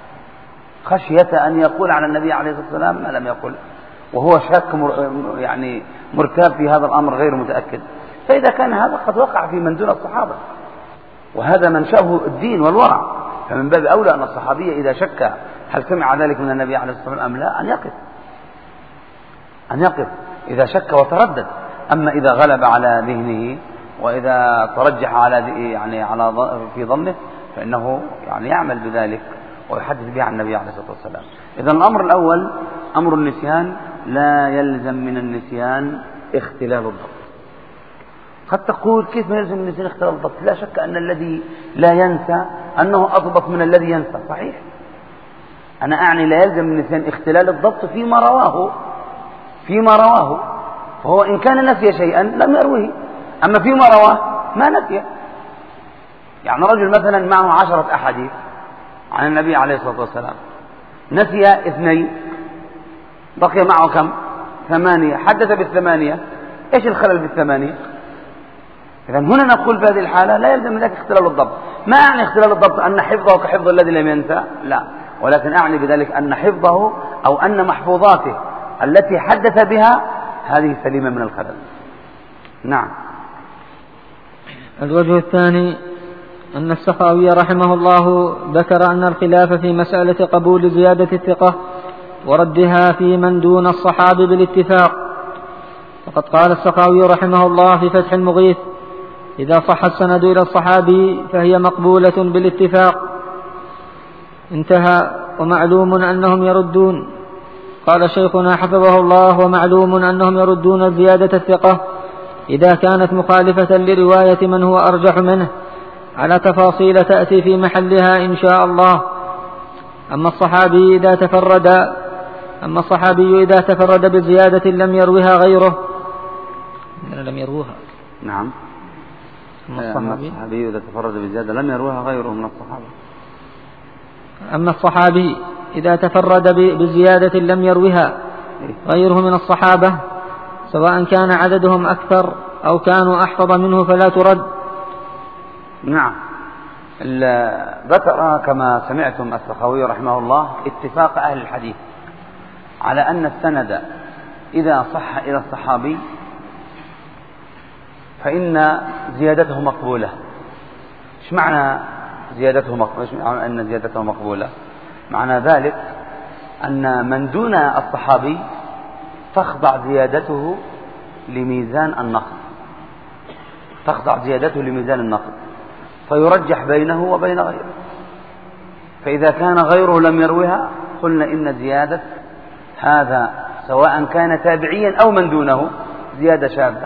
خشية أن يقول على النبي عليه الصلاة والسلام ما لم يقل، وهو شاك يعني مرتاب في هذا الأمر غير متأكد. فإذا كان هذا قد وقع في من دون الصحابة، وهذا منشأه الدين والورع، فمن باب أولى أن الصحابي إذا شك هل سمع ذلك من النبي عليه الصلاة والسلام أم لا أن يقف أن يقف إذا شك وتردد. أما إذا غلب على ذهنه وإذا ترجح على يعني على في ظنه فإنه يعني يعمل بذلك ويحدث به عن النبي عليه الصلاة والسلام. إذن الأمر الأول أمر النسيان لا يلزم من النسيان اختلال الضبط. قد تقول كيف ما يلزم من النسيان اختلال الضبط؟ لا شك أن الذي لا ينسى أنه أضبط من الذي ينسى، صحيح. أنا أعني لا يلزم من النسيان اختلال الضبط فيما رواه فيما رواه فهو إن كان نسي شيئا لم يروه، أما فيما رواه ما نسي. يعني رجل مثلا معه عشرة أحاديث عن النبي عليه الصلاة والسلام، نسي اثنين، بقي معه كم؟ ثمانية، حدث بالثمانية. إيش الخلل بالثمانية؟ إذا هنا نقول في هذه الحالة لا يلزم ذلك اختلال الضبط. ما أعني اختلال الضبط أن حفظه كحفظ الذي لم ينسى، لا، ولكن أعني بذلك أن حفظه أو أن محفوظاته التي حدث بها هذه سليمة من الخلل. نعم. الوجه الثاني أن السخاوي رحمه الله ذكر أن الخلاف في مسألة قبول زيادة الثقة وردها في من دون الصحابي بالاتفاق. فقد قال السخاوي رحمه الله في فتح المغيث: إذا صح السند إلى الصحابي فهي مقبولة بالاتفاق. انتهى. ومعلوم أنهم يردون. قال شيخنا حفظه الله: ومعلوم أنهم يردون زيادة الثقة إذا كانت مخالفة لرواية من هو أرجح منه على تفاصيل تأتي في محلها إن شاء الله. أما الصحابي إذا تفرد أما الصحابي إذا تفرد بزيادة لم يروها غيره لم يروها نعم. أما الصحابي, الصحابي إذا تفرد بزيادة لم يروها غيره من الصحابة. أما الصحابي إذا تفرد بزيادة لم يروها غيره من الصحابة سواء كان عددهم أكثر أو كانوا أحفظ منه فلا ترد. نعم. ذكر كما سمعتم السخاوي رحمه الله اتفاق أهل الحديث على أن السند إذا صح إلى الصحابي فإن زيادته مقبولة. إيش معنى زيادته مقبولة؟ إيش معنى أن زيادته مقبولة؟ معنى ذلك أن من دون الصحابي تخضع زيادته لميزان النقد، تخضع زيادته لميزان النقد فيرجح بينه وبين غيره. فإذا كان غيره لم يروها قلنا إن زيادة هذا سواء كان تابعيا أو من دونه زيادة شاذة.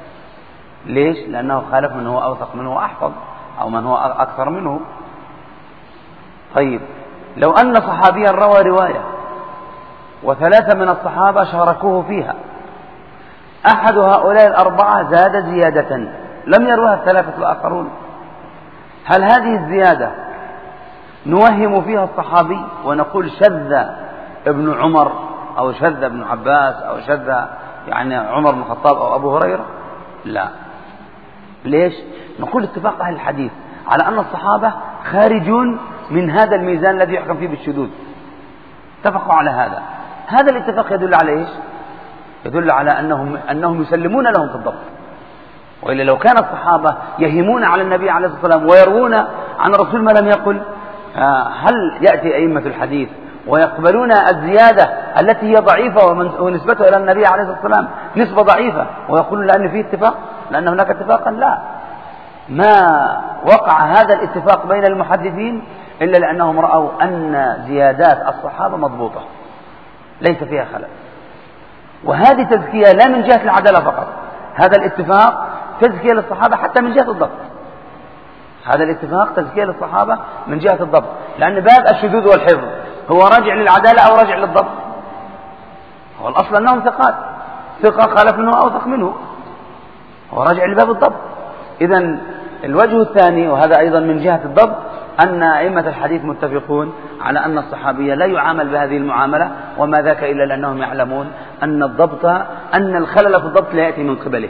ليش؟ لأنه خالف من هو أوثق منه وأحفظ أو من هو أكثر منه. طيب لو أن صحابيا روى رواية وثلاثة من الصحابة شاركوه فيها، أحد هؤلاء الأربعة زاد زيادة لم يروها الثلاثة الآخرون، هل هذه الزيادة نوهم فيها الصحابي ونقول شذ ابن عمر أو شذ ابن عباس أو شذ يعني عمر بن الخطاب أو أبو هريرة؟ لا. ليش؟ نقول اتفاق أهل الحديث على أن الصحابة خارجون من هذا الميزان الذي يحكم فيه بالشذوذ، اتفقوا على هذا. هذا الاتفاق يدل على إيش؟ يدل على أنهم, أنهم يسلمون لهم في الضبط. وإلا لو كان الصحابة يهمون على النبي عليه الصلاة والسلام ويروون عن رسول ما لم يقل، هل يأتي أئمة الحديث ويقبلون الزيادة التي هي ضعيفة ونسبتها إلى النبي عليه الصلاة والسلام نسبة ضعيفة ويقولون لأن فيه اتفاق، لأن هناك اتفاقا؟ لا، ما وقع هذا الاتفاق بين المحدثين إلا لأنهم رأوا أن زيادات الصحابة مضبوطة ليس فيها خلل. وهذه تزكية لا من جهة العدالة فقط، هذا الاتفاق تزكية للصحابة حتى من جهة الضبط. هذا الاتفاق تزكية للصحابة من جهة الضبط، لأن باب الشذوذ والحفظ هو راجع للعدالة أو راجع للضبط؟ هو الأصل أنهم ثقات، ثقة خالف منه أوثق منه، هو راجع لباب الضبط. إذن الوجه الثاني وهذا أيضا من جهة الضبط أن أئمة الحديث متفقون على أن الصحابي لا يعامل بهذه المعاملة، وما ذاك إلا لأنهم يعلمون أن الضبط أن الخلل في الضبط لا يأتي من قبله،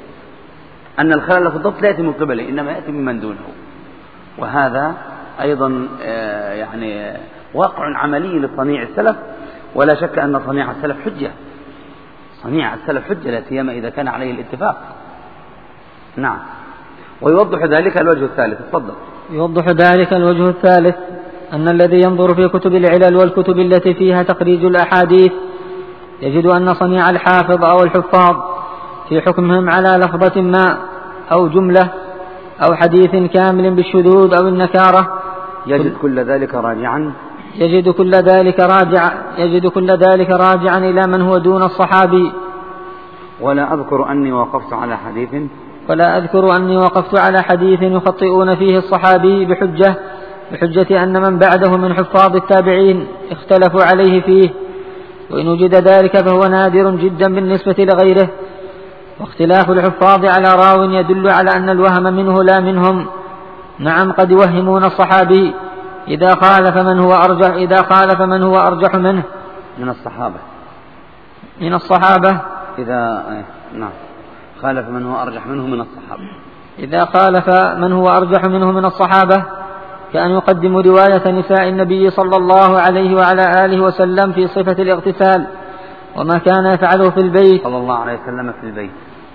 أن الخلل في الضبط لا يأتي من قبله إنما يأتي ممن دونه. وهذا أيضا يعني واقع عملي لصنيع السلف، ولا شك أن صنيع السلف حجة، صنيع السلف حجة لا سيما إذا كان عليه الاتفاق. نعم. ويوضح ذلك الوجه الثالث. تفضل. يوضح ذلك الوجه الثالث أن الذي ينظر في كتب العلل والكتب التي فيها تخريج الأحاديث يجد أن صنيع الحافظ أو الحفاظ في حكمهم على لفظة ما أو جملة أو حديث كامل بالشذوذ أو النكارة يجد كل ذلك راجعا يجد كل ذلك راجع يجد كل ذلك راجعا إلى من هو دون الصحابي. ولا أذكر أني وقفت على حديث ولا أذكر أني وقفت على حديث يخطئون فيه الصحابي بحجة بحجة أن من بعده من حفاظ التابعين اختلفوا عليه فيه، وإن وجد ذلك فهو نادر جدا بالنسبة لغيره، واختلاف الحفاظ على راو يدل على أن الوهم منه لا منهم. نعم قد يوهمون الصحابي إذا خالف من هو أرجح إذا خالف من هو أرجح منه من الصحابة من الصحابة إذا نعم خالف من هو أرجح منه من الصحابة إذا خالف من هو أرجح منه من الصحابة، كأن يقدم رواية نساء النبي صلى الله عليه وعلى آله وسلم في صفة الاغتسال وما كان يفعله في البيت صلى الله عليه وسلم في البيت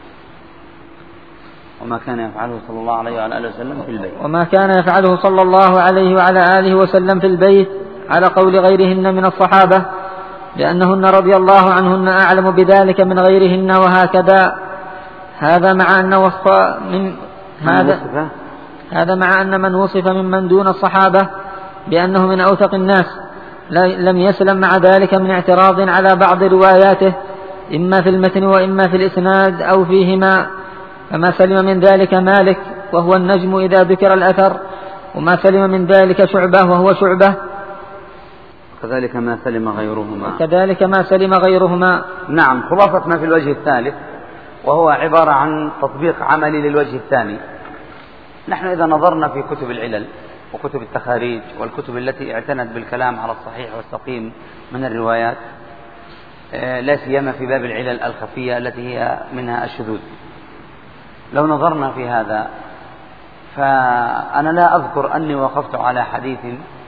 وما كان يفعله صلى الله عليه وعلى آله وسلم في البيت وما كان يفعله صلى الله عليه وعلى آله وسلم في البيت على قول غيرهن من الصحابة، لأنهن رضي الله عنهن أعلم بذلك من غيرهن. وهكذا هذا مع أن وصف من هذا هذا مع أن من وصف ممن دون الصحابة بأنه من أوثق الناس لم يسلم مع ذلك من اعتراض على بعض رواياته إما في المتن وإما في الإسناد أو فيهما، فما سلم من ذلك مالك وهو النجم إذا ذكر الأثر، وما سلم من ذلك شعبة وهو شعبة، كذلك ما سلم غيرهما كذلك ما سلم غيرهما. نعم. خلاصة ما في الوجه الثالث وهو عبارة عن تطبيق عملي للوجه الثاني. نحن إذا نظرنا في كتب العلل وكتب التخاريج والكتب التي اعتنت بالكلام على الصحيح والسقيم من الروايات، لا سيما في باب العلل الخفية التي هي منها الشذوذ، لو نظرنا في هذا فأنا لا أذكر أني وقفت على حديث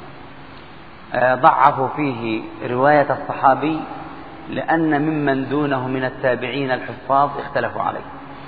ضعفوا فيه رواية الصحابي لأن ممن دونه من التابعين الحفاظ اختلفوا عليه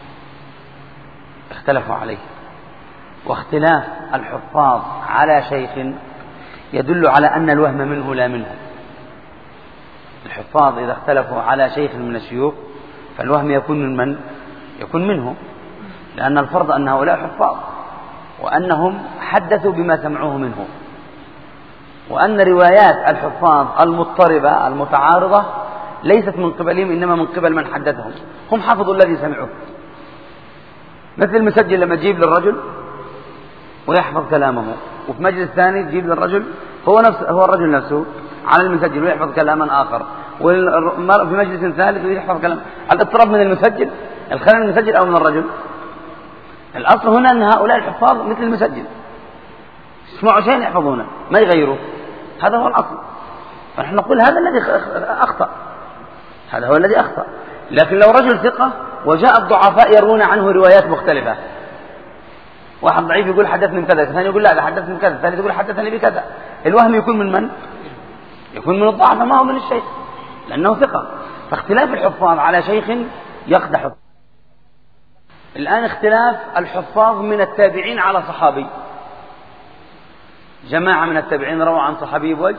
اختلفوا عليه واختلاف الحفاظ على شيخ يدل على أن الوهم منه لا منه. الحفاظ إذا اختلفوا على شيخ من الشيوخ فالوهم يكون من من؟ يكون منه، لأن الفرض أن هؤلاء حفاظ وأنهم حدثوا بما سمعوه منه، وأن روايات الحفاظ المضطربة المتعارضة ليست من قبلهم إنما من قبل من حدثهم، هم حفظوا الذي سمعوه. مثل المسجل لما تجيب للرجل ويحفظ كلامه، وفي مجلس ثاني تجيب للرجل هو نفس هو الرجل نفسه على المسجل ويحفظ كلاما آخر، وفي مجلس ثالث ويحفظ كلام. الاضطراب من المسجل الخلل من المسجل أو من الرجل؟ الأصل هنا أن هؤلاء الحفاظ مثل المسجل يسمعوا شيء يحفظونه ما يغيروا، هذا هو الأصل. فنحن نقول هذا الذي أخطأ، هذا هو الذي أخطأ. لكن لو رجل ثقة وجاء الضعفاء يروون عنه روايات مختلفة، واحد ضعيف يقول حدثني بكذا، الثاني يقول لا لا حدثني بكذا، الثالث يقول حدثني بكذا، الوهم يكون من من؟ يكون من الضعف ما هو من الشيخ لأنه ثقة. فاختلاف الحفاظ على شيخ يقدح. الآن اختلاف الحفاظ من التابعين على صحابي، جماعة من التابعين رووا عن صحابي بوجه،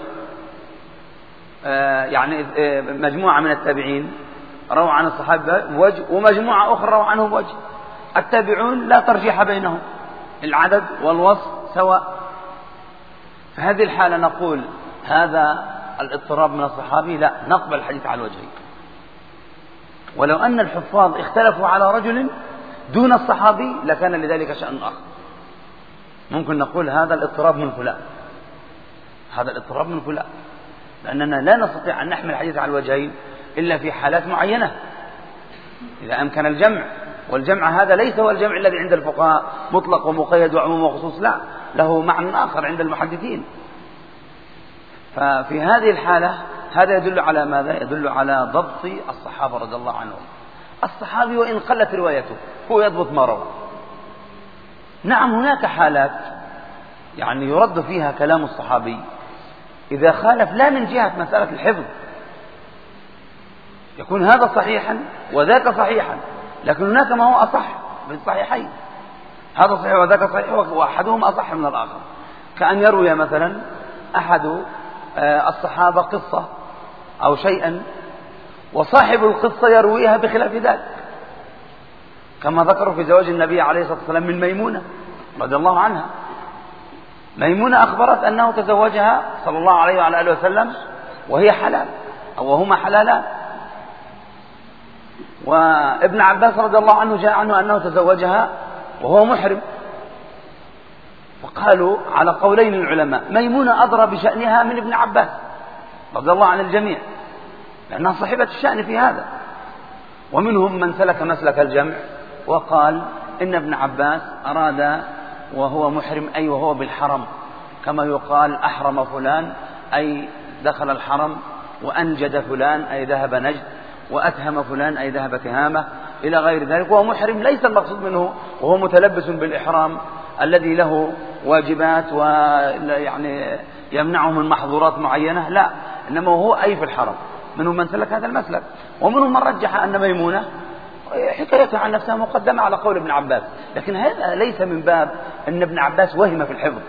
آه يعني آه مجموعة من التابعين رووا عن الصحابي بوجه ومجموعة أخرى رووا عنه بوجه. التابعون لا ترجيح بينهم، العدد والوصف سواء. في هذه الحالة نقول هذا الاضطراب من الصحابي لا نقبل الحديث على الوجهين. ولو أن الحفاظ اختلفوا على رجل دون الصحابي لكان لذلك شأن آخر، ممكن نقول هذا الاضطراب من فلان، هذا الاضطراب من فلان، لأننا لا نستطيع أن نحمل الحديث على الوجهين إلا في حالات معينة إذا أمكن الجمع، والجمع هذا ليس هو الجمع الذي عند الفقهاء مطلق ومقيد وعموم وخصوص، لا، له معنى آخر عند المحدثين. ففي هذه الحالة هذا يدل على ماذا؟ يدل على ضبط الصحابة رضي الله عنهم. الصحابي وإن قلت روايته هو يضبط ما روى. نعم هناك حالات يعني يرد فيها كلام الصحابي إذا خالف لا من جهة مسألة الحفظ، يكون هذا صحيحا وذاك صحيحا، لكن هناك ما هو أصح من الصحيحين، هذا صحيح وذاك صحيح وأحدهم أصح من الآخر. كأن يروي مثلا أحد الصحابة قصة أو شيئا وصاحب القصة يرويها بخلاف ذلك، كما ذكروا في زواج النبي عليه الصلاة والسلام من ميمونة رضي الله عنها. ميمونة أخبرت أنه تزوجها صلى الله عليه وعلى آله وسلم وهي حلال أو وهما حلالان، وابن عباس رضي الله عنه جاء عنه أنه تزوجها وهو محرم. فقالوا على قولين العلماء ميمونة أدرى بشأنها من ابن عباس رضي الله عن الجميع، لأنها صاحبة الشأن في هذا. ومنهم من سلك مسلك الجمع وقال إن ابن عباس أراد وهو محرم أي وهو بالحرم، كما يقال أحرم فلان أي دخل الحرم، وأنجد فلان أي ذهب نجد، وأتهم فلان أي ذهب تهامة إلى غير ذلك. وهو محرم ليس المقصود منه وهو متلبس بالإحرام الذي له واجبات ويعني يمنعه من محظورات معينة، لا، إنما هو أي في الحرم. منهم من سلك هذا المسلك، ومنهم من رجح أن ميمونة حكايتها عن نفسها مقدمة على قول ابن عباس، لكن هذا ليس من باب أن ابن عباس وهم في الحفظ،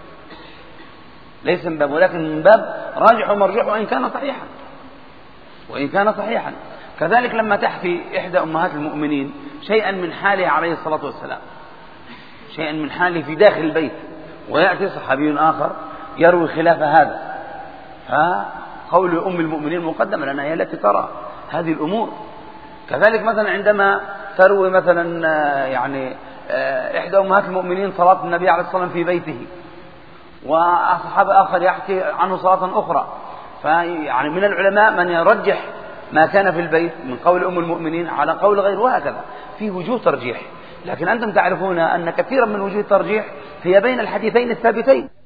ليس من باب، ولكن من باب راجح ومرجوح وإن كان صحيحا وإن كان صحيحا. كذلك لما تحكي إحدى أمهات المؤمنين شيئا من حاله عليه الصلاة والسلام، شيئا من حاله في داخل البيت، ويأتي صحابي آخر يروي خلاف هذا، فقول أم المؤمنين مقدمة لأنها هي التي ترى هذه الأمور. كذلك مثلا عندما تروي مثلا يعني إحدى أمهات المؤمنين صلاة النبي عليه الصلاة والسلام في بيته، وأصحاب آخر يحكي عنه صلاة أخرى، فيعني من العلماء من يرجح ما كان في البيت من قول أم المؤمنين على قول غيره، وهكذا في وجوه ترجيح. لكن أنتم تعرفون أن كثيرا من وجوه الترجيح هي بين الحديثين الثابتين.